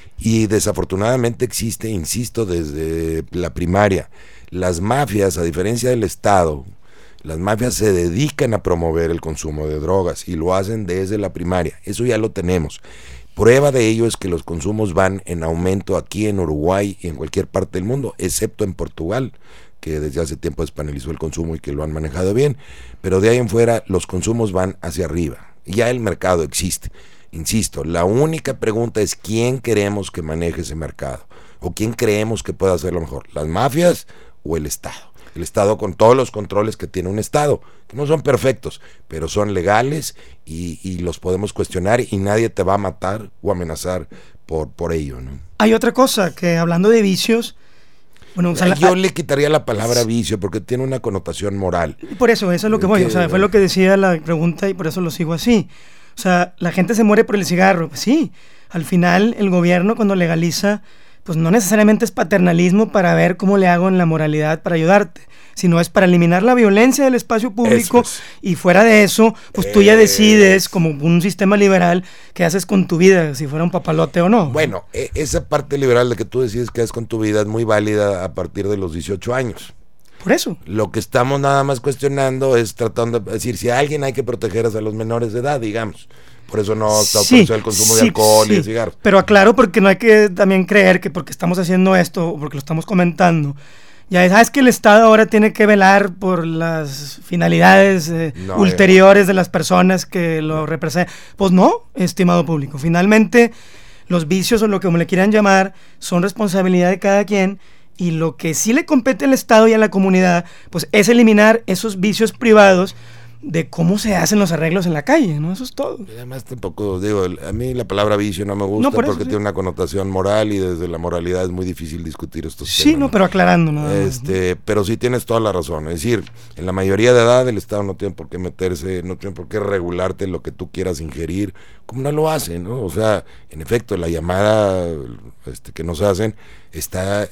Y desafortunadamente existe, insisto, desde la primaria. Las mafias, a diferencia del Estado, las mafias se dedican a promover el consumo de drogas y lo hacen desde la primaria. Eso ya lo tenemos. Prueba de ello es que los consumos van en aumento aquí en Uruguay y en cualquier parte del mundo, excepto en Portugal, que desde hace tiempo despenalizó el consumo y que lo han manejado bien, pero de ahí en fuera los consumos van hacia arriba. Ya el mercado existe. Insisto, la única pregunta es quién queremos que maneje ese mercado o quién creemos que pueda hacerlo mejor, las mafias o el Estado. El Estado con todos los controles que tiene un Estado, que no son perfectos, pero son legales y los podemos cuestionar y nadie te va a matar o amenazar por ello, ¿no? Hay otra cosa, que hablando de vicios, bueno, yo le quitaría la palabra vicio porque tiene una connotación moral. Por eso es lo que voy, fue lo que decía la pregunta y por eso lo sigo así. O sea, la gente se muere por el cigarro. Pues sí, al final el gobierno cuando legaliza, pues no necesariamente es paternalismo para ver cómo le hago en la moralidad para ayudarte, sino es para eliminar la violencia del espacio público y fuera de eso, pues tú ya decides como un sistema liberal qué haces con tu vida, si fuera un papalote o no. Bueno, esa parte liberal de que tú decides qué haces con tu vida es muy válida a partir de los 18 años. Por eso. Lo que estamos nada más cuestionando es tratando de decir, si a alguien hay que proteger a los menores de edad, digamos. Por eso no está autorizado el consumo de alcohol y de cigarros. Pero aclaro, porque no hay que también creer que porque estamos haciendo esto o porque lo estamos comentando, ya sabes que el Estado ahora tiene que velar por las finalidades ulteriores de las personas que lo representan. Pues no, estimado público. Finalmente, los vicios o lo que como le quieran llamar son responsabilidad de cada quien. Y lo que sí le compete al Estado y a la comunidad, pues es eliminar esos vicios privados de cómo se hacen los arreglos en la calle, ¿no? Eso es todo. Y además tampoco, digo, a mí la palabra vicio no me gusta porque tiene una connotación moral y desde la moralidad es muy difícil discutir estos temas. Sí, no, pero aclarando, ¿no? Pero sí tienes toda la razón, es decir, en la mayoría de edad el Estado no tiene por qué meterse, no tiene por qué regularte lo que tú quieras ingerir, como no lo hace, ¿no? O sea, en efecto, la llamada que nos hacen está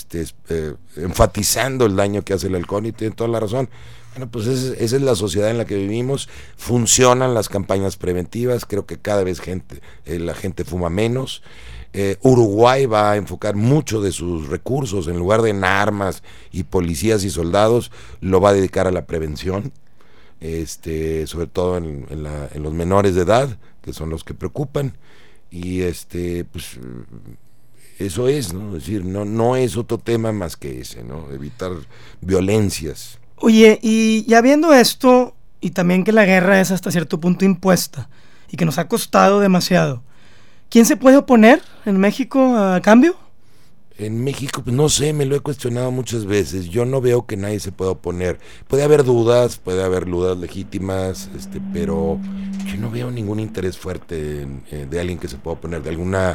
enfatizando el daño que hace el alcohol y tiene toda la razón. Bueno, pues esa es la sociedad en la que vivimos, funcionan las campañas preventivas, creo que cada vez la gente fuma menos. Uruguay va a enfocar mucho de sus recursos, en lugar de en armas y policías y soldados, lo va a dedicar a la prevención, sobre todo en los menores de edad, que son los que preocupan, y pues eso es, ¿no? Es decir, no es otro tema más que ese, ¿no? Evitar violencias. Oye, y ya viendo esto, y también que la guerra es hasta cierto punto impuesta, y que nos ha costado demasiado, ¿quién se puede oponer en México a cambio? En México, pues no sé, me lo he cuestionado muchas veces. Yo no veo que nadie se pueda oponer. Puede haber dudas legítimas, pero yo no veo ningún interés fuerte de alguien que se pueda oponer, de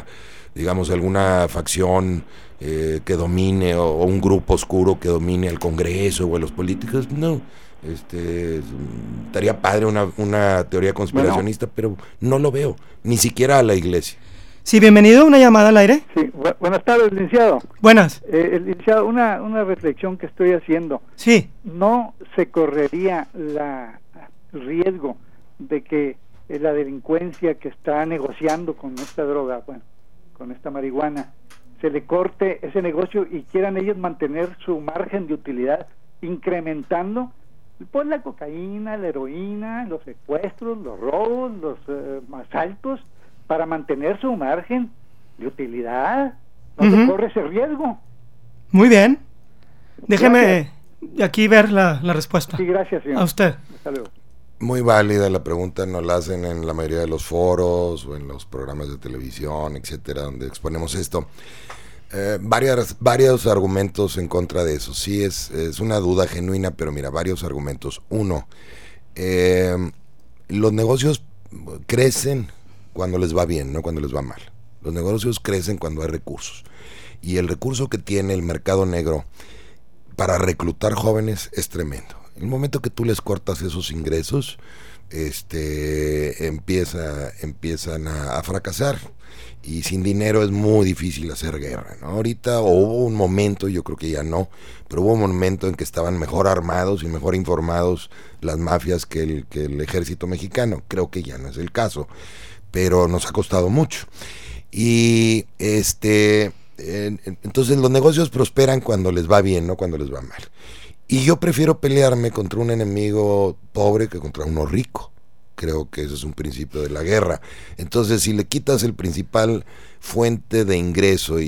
alguna facción que domine o un grupo oscuro que domine al Congreso o a los políticos. No, estaría padre una teoría conspiracionista, pero no lo veo, ni siquiera a la iglesia. Sí, bienvenido, una llamada al aire. Sí, buenas tardes, licenciado. Buenas. Licenciado, una reflexión que estoy haciendo. Sí. ¿No se correría el riesgo de que la delincuencia que está negociando con esta droga, con esta marihuana, se le corte ese negocio y quieran ellos mantener su margen de utilidad, incrementando pues la cocaína, la heroína, los secuestros, los robos, los asaltos, para mantener su margen de utilidad? ¿No se corre ese riesgo? Muy bien. Déjeme aquí ver la respuesta. Sí, gracias, señor. A usted. Hasta luego. Muy válida la pregunta, nos la hacen en la mayoría de los foros o en los programas de televisión, etcétera, donde exponemos esto. Varios argumentos en contra de eso. Sí, es una duda genuina, pero mira, varios argumentos. Uno, los negocios crecen cuando les va bien, no cuando les va mal. Los negocios crecen cuando hay recursos. Y el recurso que tiene el mercado negro para reclutar jóvenes es tremendo. En el momento que tú les cortas esos ingresos, empiezan a fracasar. Y sin dinero es muy difícil hacer guerra, ¿no? Ahorita hubo un momento, yo creo que ya no, pero hubo un momento en que estaban mejor armados y mejor informados las mafias que el ejército mexicano. Creo que ya no es el caso, pero nos ha costado mucho. Y entonces los negocios prosperan cuando les va bien, no cuando les va mal. Y yo prefiero pelearme contra un enemigo pobre que contra uno rico. Creo que ese es un principio de la guerra. Entonces, si le quitas el principal fuente de ingreso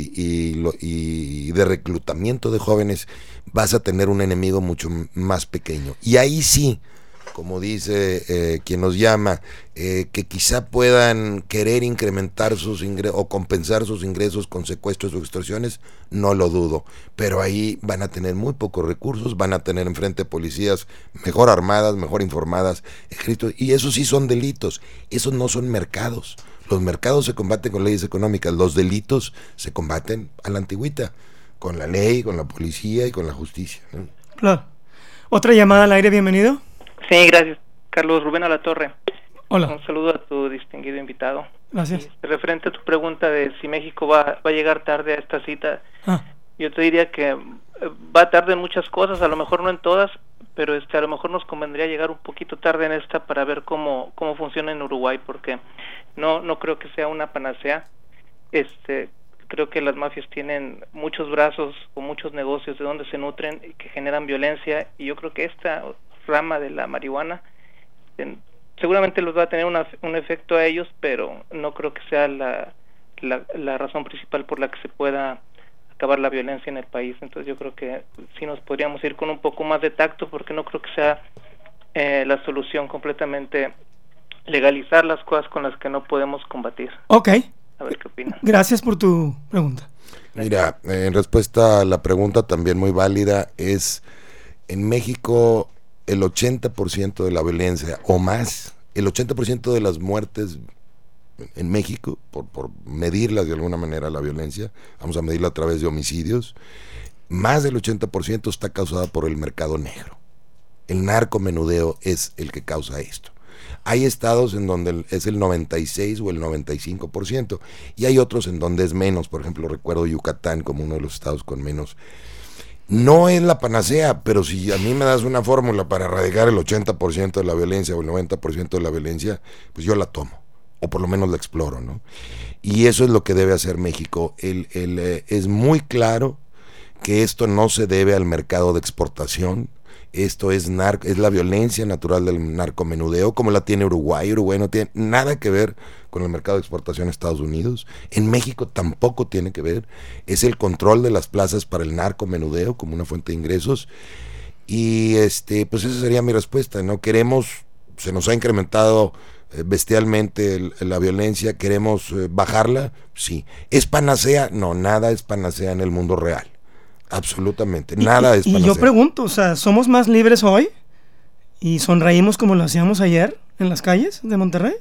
y de reclutamiento de jóvenes, vas a tener un enemigo mucho más pequeño. Y ahí sí, como dice quien nos llama, que quizá puedan querer incrementar sus ingresos o compensar sus ingresos con secuestros o extorsiones, no lo dudo, pero ahí van a tener muy pocos recursos, van a tener enfrente policías mejor armadas, mejor informadas, y esos sí son delitos, esos no son mercados. Los mercados se combaten con leyes económicas, los delitos se combaten a la antigüita, con la ley, con la policía y con la justicia, ¿no? Claro. Otra llamada al aire, bienvenido. Sí, gracias. Carlos Rubén Alatorre. Hola. Un saludo a tu distinguido invitado. Gracias. Y referente a tu pregunta de si México va a llegar tarde a esta cita, yo te diría que va tarde en muchas cosas, a lo mejor no en todas, pero a lo mejor nos convendría llegar un poquito tarde en esta para ver cómo funciona en Uruguay, porque no creo que sea una panacea. Creo que las mafias tienen muchos brazos o muchos negocios de donde se nutren y que generan violencia, y yo creo que esta rama de la marihuana seguramente los va a tener un efecto a ellos, pero no creo que sea la razón principal por la que se pueda acabar la violencia en el país. Entonces yo creo que sí nos podríamos ir con un poco más de tacto, porque no creo que sea la solución completamente legalizar las cosas con las que no podemos combatir. Ok. A ver qué opinan. Gracias por tu pregunta. Mira, en respuesta a la pregunta también muy válida, es en México el 80% de la violencia o más, el 80% de las muertes en México, por medirlas de alguna manera la violencia, vamos a medirla a través de homicidios, más del 80% está causada por el mercado negro. El narcomenudeo es el que causa esto. Hay estados en donde es el 96 o el 95%, y hay otros en donde es menos. Por ejemplo, recuerdo Yucatán como uno de los estados con menos. No es la panacea, pero si a mí me das una fórmula para erradicar el 80% de la violencia o el 90% de la violencia, pues yo la tomo, o por lo menos la exploro, ¿no? Y eso es lo que debe hacer México. Es muy claro que esto no se debe al mercado de exportación. Esto es la violencia natural del narcomenudeo, como la tiene Uruguay. Uruguay no tiene nada que ver con el mercado de exportación a Estados Unidos. En México tampoco tiene que ver. Es el control de las plazas para el narcomenudeo como una fuente de ingresos. Y pues esa sería mi respuesta. No queremos, se nos ha incrementado bestialmente la violencia, queremos bajarla. Sí. ¿Es panacea? No, nada es panacea en el mundo real. Absolutamente, nada es panacea. Y yo pregunto, o sea, ¿somos más libres hoy? ¿Y sonreímos como lo hacíamos ayer en las calles de Monterrey?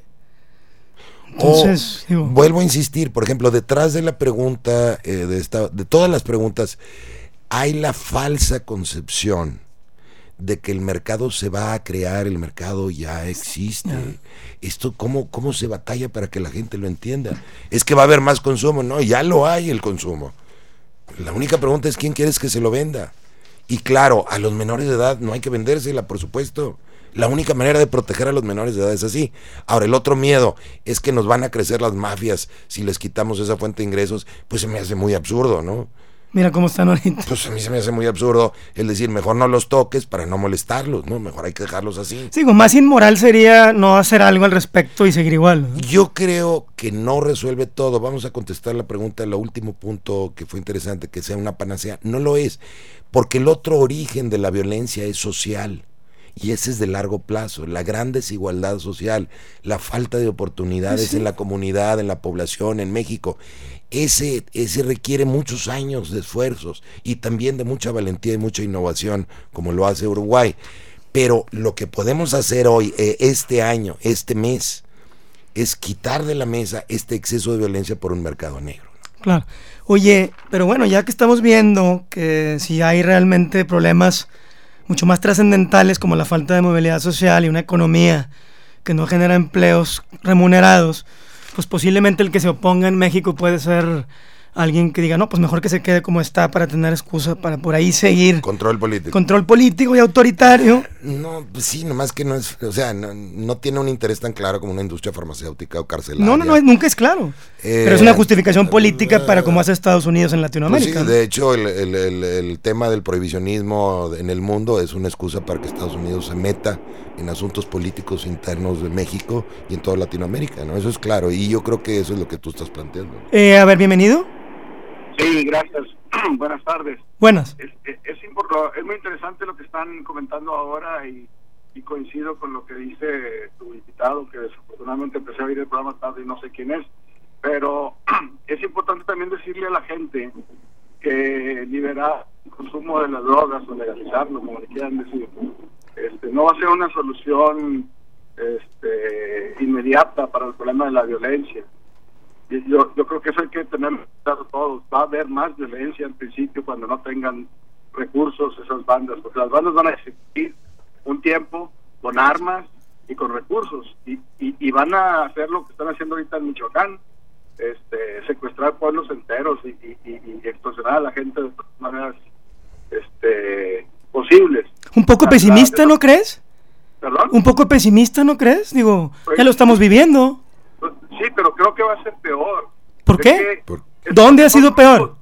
Entonces, vuelvo a insistir, por ejemplo, detrás de la pregunta, de todas las preguntas, hay la falsa concepción de que el mercado se va a crear, el mercado ya existe. Esto, ¿cómo se batalla para que la gente lo entienda? Es que va a haber más consumo, no, ya lo hay el consumo. La única pregunta es quién quieres que se lo venda. Y claro, a los menores de edad no hay que vendérsela, por supuesto. La única manera de proteger a los menores de edad es así. Ahora, el otro miedo es que nos van a crecer las mafias si les quitamos esa fuente de ingresos. Pues se me hace muy absurdo, ¿no? Mira cómo están ahorita. Pues a mí se me hace muy absurdo el decir, mejor no los toques para no molestarlos, ¿no? Mejor hay que dejarlos así. Sí, más inmoral sería no hacer algo al respecto y seguir igual, ¿no? Yo creo que no resuelve todo. Vamos a contestar la pregunta, el último punto que fue interesante, que sea una panacea. No lo es, porque el otro origen de la violencia es social. Y ese es de largo plazo, la gran desigualdad social, la falta de oportunidades en la comunidad, en la población, en México. Ese requiere muchos años de esfuerzos y también de mucha valentía y mucha innovación, como lo hace Uruguay. Pero lo que podemos hacer hoy, este año, este mes, es quitar de la mesa este exceso de violencia por un mercado negro. Claro. Oye, pero bueno, ya que estamos viendo que si hay realmente problemas mucho más trascendentales como la falta de movilidad social y una economía que no genera empleos remunerados, pues posiblemente el que se oponga en México puede ser alguien que diga, no, pues mejor que se quede como está para tener excusa para por ahí seguir. Control político. Control político y autoritario. No, pues sí, nomás que no es, o sea, no tiene un interés tan claro como una industria farmacéutica o carcelaria. No, nunca es claro. Pero es una justificación política para cómo hace Estados Unidos en Latinoamérica. Pues sí, de hecho, el tema del prohibicionismo en el mundo es una excusa para que Estados Unidos se meta en asuntos políticos internos de México y en toda Latinoamérica, ¿no? Eso es claro, y yo creo que eso es lo que tú estás planteando. A ver, bienvenido. Sí, gracias. Buenas tardes. Buenas. Es muy interesante lo que están comentando ahora y coincido con lo que dice tu invitado, que desafortunadamente empecé a oír el programa tarde y no sé quién es, pero es importante también decirle a la gente que liberar el consumo de las drogas o legalizarlo, como le quieran decir, no va a ser una solución inmediata para el problema de la violencia. Yo creo que eso hay que tenerlo claro todos. Va a haber más violencia al principio cuando no tengan recursos esas bandas, porque las bandas van a existir un tiempo con armas y con recursos y van a hacer lo que están haciendo ahorita en Michoacán, secuestrar pueblos enteros y extorsionar a la gente de todas maneras posibles. Un poco pesimista, ¿no crees? ¿Perdón? Un poco pesimista, ¿no crees? Digo, pues, ya lo estamos viviendo. Sí, pero creo que va a ser peor. ¿Por qué? ¿Dónde ha sido peor?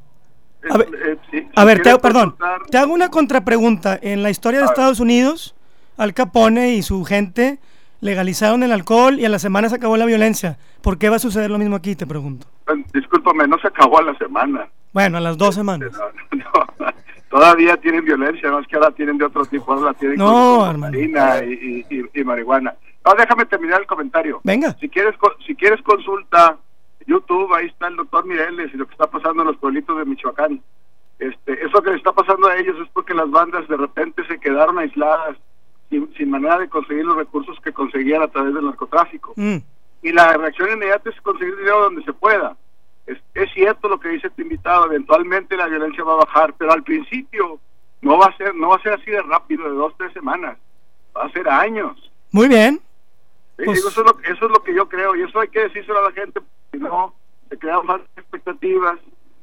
A ver, te hago una contrapregunta. En la historia de Estados Unidos, Al Capone y su gente legalizaron el alcohol y a la semana se acabó la violencia. ¿Por qué va a suceder lo mismo aquí, te pregunto? Discúlpame, no se acabó a la semana. Bueno, a las 2 semanas. No, todavía tienen violencia, no es que ahora tienen de otro tipo, ahora la tienen con cocaína y marihuana. No, déjame terminar el comentario. Venga. Si quieres consulta YouTube, ahí está el doctor Mireles y lo que está pasando en los pueblitos de Michoacán. Eso que le está pasando a ellos es porque las bandas de repente se quedaron aisladas sin manera de conseguir los recursos que conseguían a través del narcotráfico. Y la reacción inmediata es conseguir dinero donde se pueda. Es cierto lo que dice tu invitado, eventualmente la violencia va a bajar, pero al principio no va a ser así de rápido, de 2-3 semanas, va a ser años. Muy bien. Sí, pues, eso es lo que yo creo, y eso hay que decírselo a la gente, porque no se crean más expectativas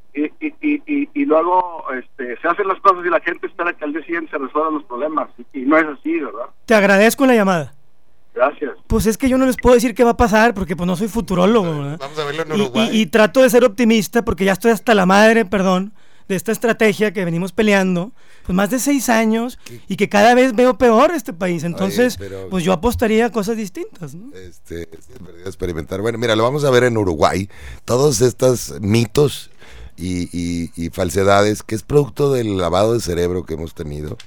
y luego se hacen las cosas y la gente espera que al día siguiente se resuelvan los problemas, y no es así, ¿verdad? Te agradezco la llamada. Gracias. Pues es que yo no les puedo decir qué va a pasar porque pues no soy futurólogo, ¿verdad? Vamos a verlo en Uruguay. Y trato de ser optimista porque ya estoy hasta la madre, de esta estrategia que venimos peleando pues más de 6 años y que cada vez veo peor este país. Entonces, pues yo apostaría a cosas distintas, ¿no? Experimentar. Bueno, mira, lo vamos a ver en Uruguay. Todos estos mitos y falsedades que es producto del lavado de cerebro que hemos tenido.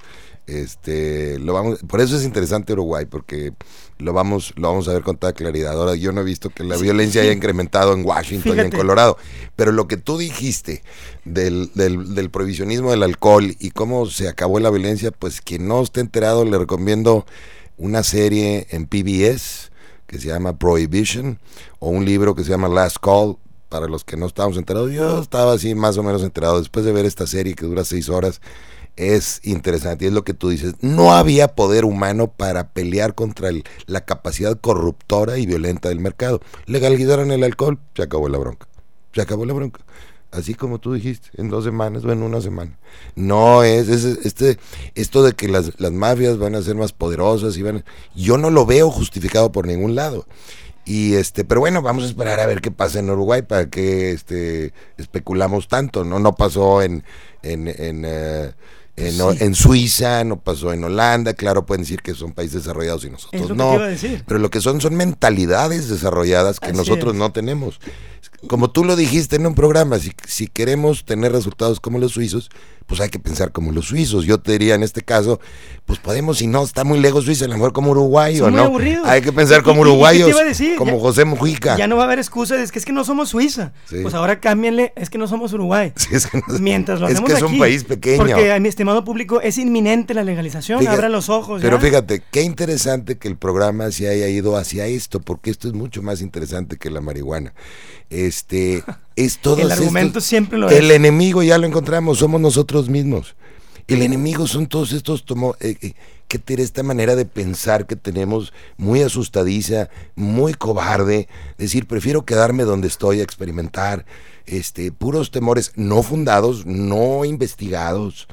Por eso es interesante Uruguay, porque lo vamos a ver con toda claridad. Ahora, yo no he visto que la violencia haya incrementado en Washington y en Colorado, pero lo que tú dijiste del prohibicionismo del alcohol y cómo se acabó la violencia, pues quien no esté enterado, le recomiendo una serie en PBS que se llama Prohibition, o un libro que se llama Last Call. Para los que no estábamos enterados, yo estaba así más o menos enterado después de ver esta serie que dura 6 horas. Es interesante, y es lo que tú dices, no había poder humano para pelear contra la capacidad corruptora y violenta del mercado. Legalizaron el alcohol, se acabó la bronca, así como tú dijiste, en 2 semanas o en 1 semana. No esto de que las mafias van a ser más poderosas yo no lo veo justificado por ningún lado. Y pero bueno, vamos a esperar a ver qué pasa en Uruguay, para que especulamos tanto. No pasó en Suiza, no pasó en Holanda. Claro, pueden decir que son países desarrollados y nosotros no, pero lo que son mentalidades desarrolladas que nosotros no tenemos. Como tú lo dijiste en un programa, si queremos tener resultados como los suizos, pues hay que pensar como los suizos. Yo te diría en este caso, pues podemos, si no está muy lejos Suiza, a lo mejor como Uruguay, o no, aburridos. Hay que pensar como uruguayos, como José Mujica. Ya no va a haber excusas, es que no somos Suiza. Sí. Pues ahora cámbienle, es que no somos Uruguay. Sí, mientras lo hacemos aquí. Es un país pequeño. Porque, mi estimado público, es inminente la legalización, abra los ojos. Pero fíjate, qué interesante que el programa se haya ido hacia esto, porque esto es mucho más interesante que la marihuana. Es todo el argumento siempre lo es. El enemigo ya lo encontramos, somos nosotros mismos. El enemigo son todos estos que tiene esta manera de pensar que tenemos muy asustadiza, muy cobarde, decir, prefiero quedarme donde estoy a experimentar, puros temores no fundados, no investigados,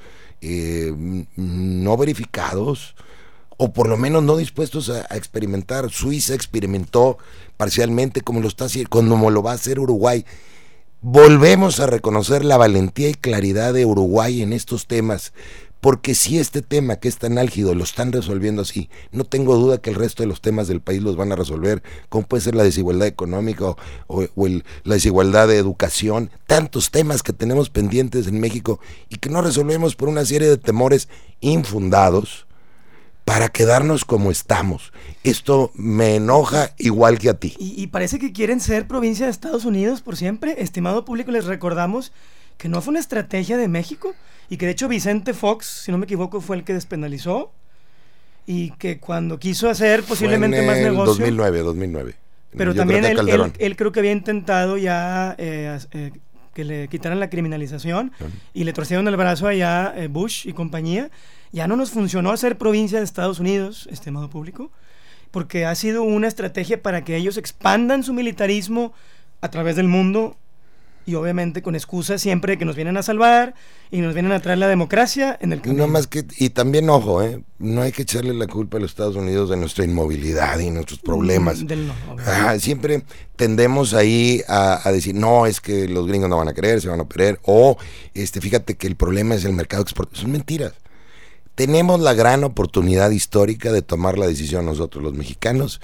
no verificados, o por lo menos no dispuestos a experimentar. Suiza experimentó parcialmente como lo va a hacer Uruguay. Volvemos a reconocer la valentía y claridad de Uruguay en estos temas, porque si este tema que es tan álgido lo están resolviendo así, no tengo duda que el resto de los temas del país los van a resolver, como puede ser la desigualdad económica la desigualdad de educación, tantos temas que tenemos pendientes en México y que no resolvemos por una serie de temores infundados para quedarnos como estamos. Esto me enoja igual que a ti. Y parece que quieren ser provincia de Estados Unidos por siempre. Estimado público, les recordamos que no fue una estrategia de México y que de hecho Vicente Fox, si no me equivoco, fue el que despenalizó y que cuando quiso hacer posiblemente más negocio... 2009. Pero yo también él creo que había intentado ya que le quitaran la criminalización y le torcieron el brazo allá Bush y compañía. Ya no nos funcionó ser provincia de Estados Unidos, estimado público, porque ha sido una estrategia para que ellos expandan su militarismo a través del mundo y obviamente con excusas siempre de que nos vienen a salvar y nos vienen a traer la democracia en el camino. No más que, y también ojo, no hay que echarle la culpa a los Estados Unidos de nuestra inmovilidad y nuestros problemas. Siempre tendemos ahí a decir, no, es que los gringos no van a querer, se van a operar, o fíjate que el problema es el mercado exportador. Son mentiras. Tenemos la gran oportunidad histórica de tomar la decisión nosotros los mexicanos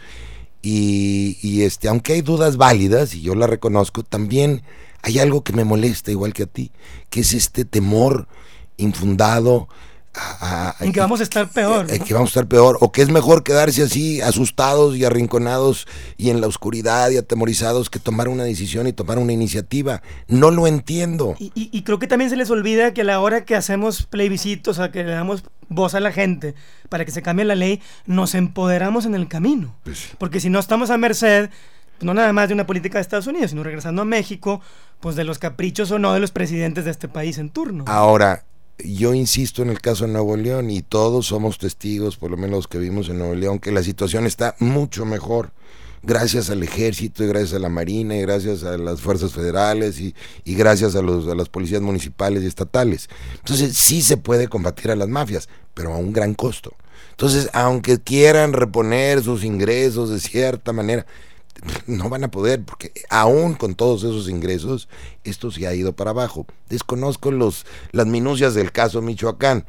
y aunque hay dudas válidas y yo la reconozco, también hay algo que me molesta igual que a ti, que es este temor infundado en que vamos a estar peor, ¿no? Que vamos a estar peor, o que es mejor quedarse así asustados y arrinconados y en la oscuridad y atemorizados que tomar una decisión y tomar una iniciativa. No lo entiendo. Y creo que también se les olvida que a la hora que hacemos plebiscitos, a que le damos voz a la gente para que se cambie la ley, nos empoderamos en el camino. Pues, porque si no estamos a merced, no nada más de una política de Estados Unidos, sino regresando a México, pues de los caprichos o no de los presidentes de este país en turno. Ahora, yo insisto en el caso de Nuevo León y todos somos testigos, por lo menos los que vivimos en Nuevo León, que la situación está mucho mejor gracias al ejército y gracias a la marina y gracias a las fuerzas federales y gracias a las policías municipales y estatales. Entonces sí se puede combatir a las mafias, pero a un gran costo. Entonces, aunque quieran reponer sus ingresos de cierta manera, no van a poder, porque aún con todos esos ingresos esto se ha ido para abajo. Desconozco las minucias del caso Michoacán.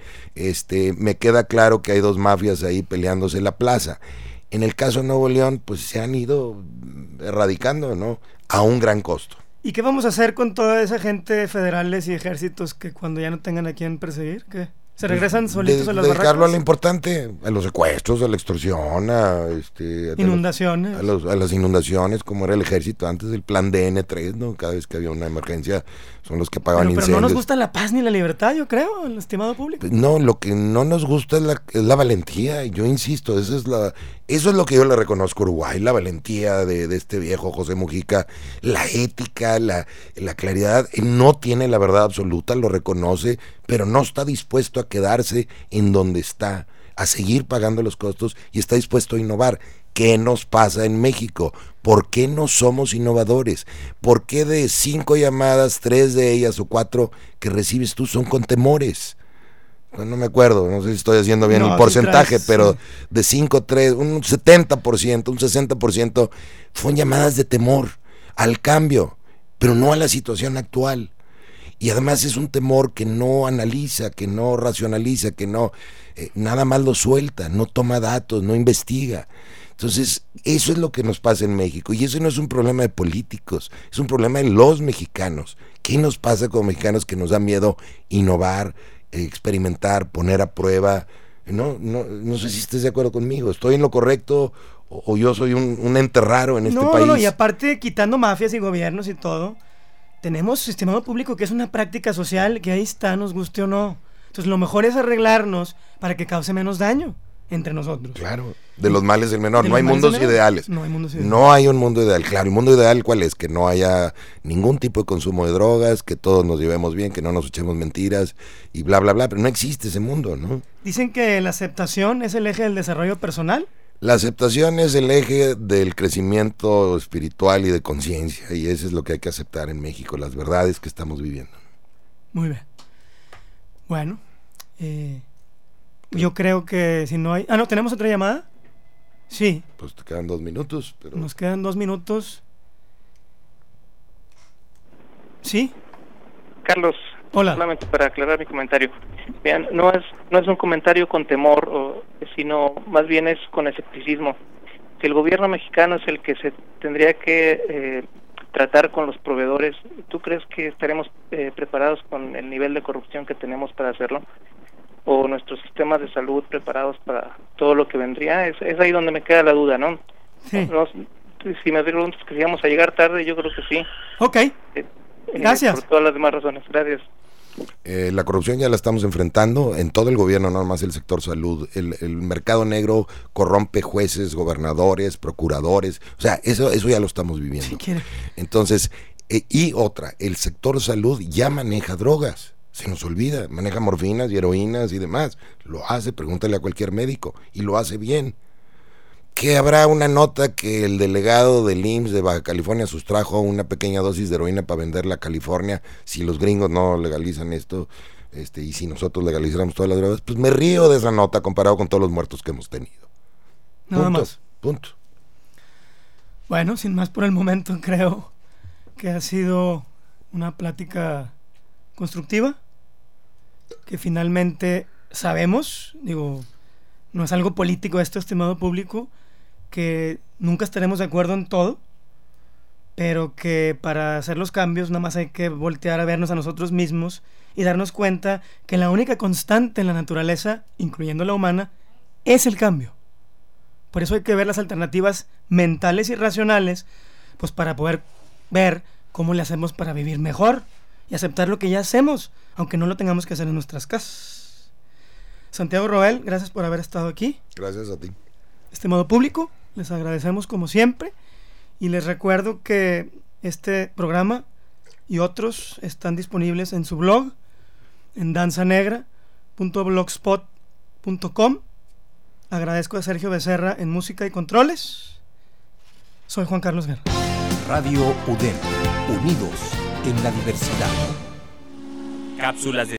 Me queda claro que hay dos mafias ahí peleándose la plaza. En el caso de Nuevo León, pues se han ido erradicando, ¿no? A un gran costo. ¿Y qué vamos a hacer con toda esa gente federales y ejércitos que cuando ya no tengan a quién perseguir? ¿Qué? ¿Se regresan solitos a las barracas? Dedicarlo a lo importante, a los secuestros, a la extorsión, inundaciones. A las inundaciones, como era el ejército antes del plan DN3, ¿no? Cada vez que había una emergencia, son los que apagaban incendios. Pero no nos gusta la paz ni la libertad, yo creo, el estimado público. No, lo que no nos gusta es la valentía, yo insisto, eso es lo que yo le reconozco a Uruguay, la valentía de este viejo José Mujica, la ética, la claridad. No tiene la verdad absoluta, lo reconoce, pero no está dispuesto a quedarse en donde está, a seguir pagando los costos y está dispuesto a innovar. ¿Qué nos pasa en México? ¿Por qué no somos innovadores? ¿Por qué de 5 llamadas, 3 de ellas o 4 que recibes tú son con temores? No me acuerdo, no sé si estoy haciendo bien el porcentaje, pero de 5, 3, un 70%, un 60% fueron llamadas de temor al cambio, pero no a la situación actual. Y además es un temor que no analiza, que no racionaliza, que no nada más lo suelta, no toma datos, no investiga. Entonces, eso es lo que nos pasa en México. Y eso no es un problema de políticos, es un problema de los mexicanos. ¿Qué nos pasa como mexicanos que nos da miedo innovar, experimentar, poner a prueba? No sé si estés de acuerdo conmigo. ¿Estoy en lo correcto o yo soy un ente raro en este país? No, y aparte, quitando mafias y gobiernos y todo, tenemos estimado público que es una práctica social que ahí está, nos guste o no. Entonces lo mejor es arreglarnos para que cause menos daño. entre nosotros. Claro, de los males el menor. No hay mundos ideales. No hay mundos ideales. No hay un mundo ideal. Claro, el mundo ideal, ¿cuál es? Que no haya ningún tipo de consumo de drogas, que todos nos llevemos bien, que no nos echemos mentiras y bla, bla, bla. Pero no existe ese mundo, ¿no? Dicen que la aceptación es el eje del desarrollo personal. La aceptación es el eje del crecimiento espiritual y de conciencia, y eso es lo que hay que aceptar en México, las verdades que estamos viviendo. Muy bien. Bueno, yo creo que si no hay... Ah, no, ¿tenemos otra llamada? Sí. Pues te quedan 2 minutos. Pero... Nos quedan 2 minutos. ¿Sí? Carlos. Hola. Solamente para aclarar mi comentario. Vean, no es un comentario con temor, sino más bien es con escepticismo. Que el gobierno mexicano es el que se tendría que tratar con los proveedores. ¿Tú crees que estaremos preparados con el nivel de corrupción que tenemos para hacerlo? ¿O nuestros sistemas de salud preparados para todo lo que vendría? Es ahí donde me queda la duda, ¿no? Sí. Si me preguntas que si vamos a llegar tarde, yo creo que sí. Ok. Gracias. Por todas las demás razones. Gracias. La corrupción ya la estamos enfrentando en todo el gobierno, no más el sector salud. El mercado negro corrompe jueces, gobernadores, procuradores. O sea, eso ya lo estamos viviendo. Entonces, y otra, el sector salud ya maneja drogas. Se nos olvida, maneja morfinas y heroínas y demás. Lo hace, pregúntale a cualquier médico, y lo hace bien. Que habrá una nota que el delegado del IMSS de Baja California sustrajo una pequeña dosis de heroína para venderla a California, si los gringos no legalizan esto, y si nosotros legalizáramos todas las drogas, pues me río de esa nota comparado con todos los muertos que hemos tenido. Nada más. Punto. Bueno, sin más por el momento, creo que ha sido una plática constructiva, que finalmente sabemos, digo, no es algo político esto, estimado público, que nunca estaremos de acuerdo en todo, pero que para hacer los cambios nada más hay que voltear a vernos a nosotros mismos y darnos cuenta que la única constante en la naturaleza, incluyendo la humana, es el cambio. Por eso hay que ver las alternativas mentales y racionales, pues para poder ver cómo le hacemos para vivir mejor y aceptar lo que ya hacemos, aunque no lo tengamos que hacer en nuestras casas. Santiago Roel, gracias por haber estado aquí. Gracias a ti. Estimado público, les agradecemos como siempre y les recuerdo que este programa y otros están disponibles en su blog en danzanegra.blogspot.com. Agradezco a Sergio Becerra en música y controles. Soy Juan Carlos Guerra. Radio UDEM, unidos en la diversidad. Cápsulas de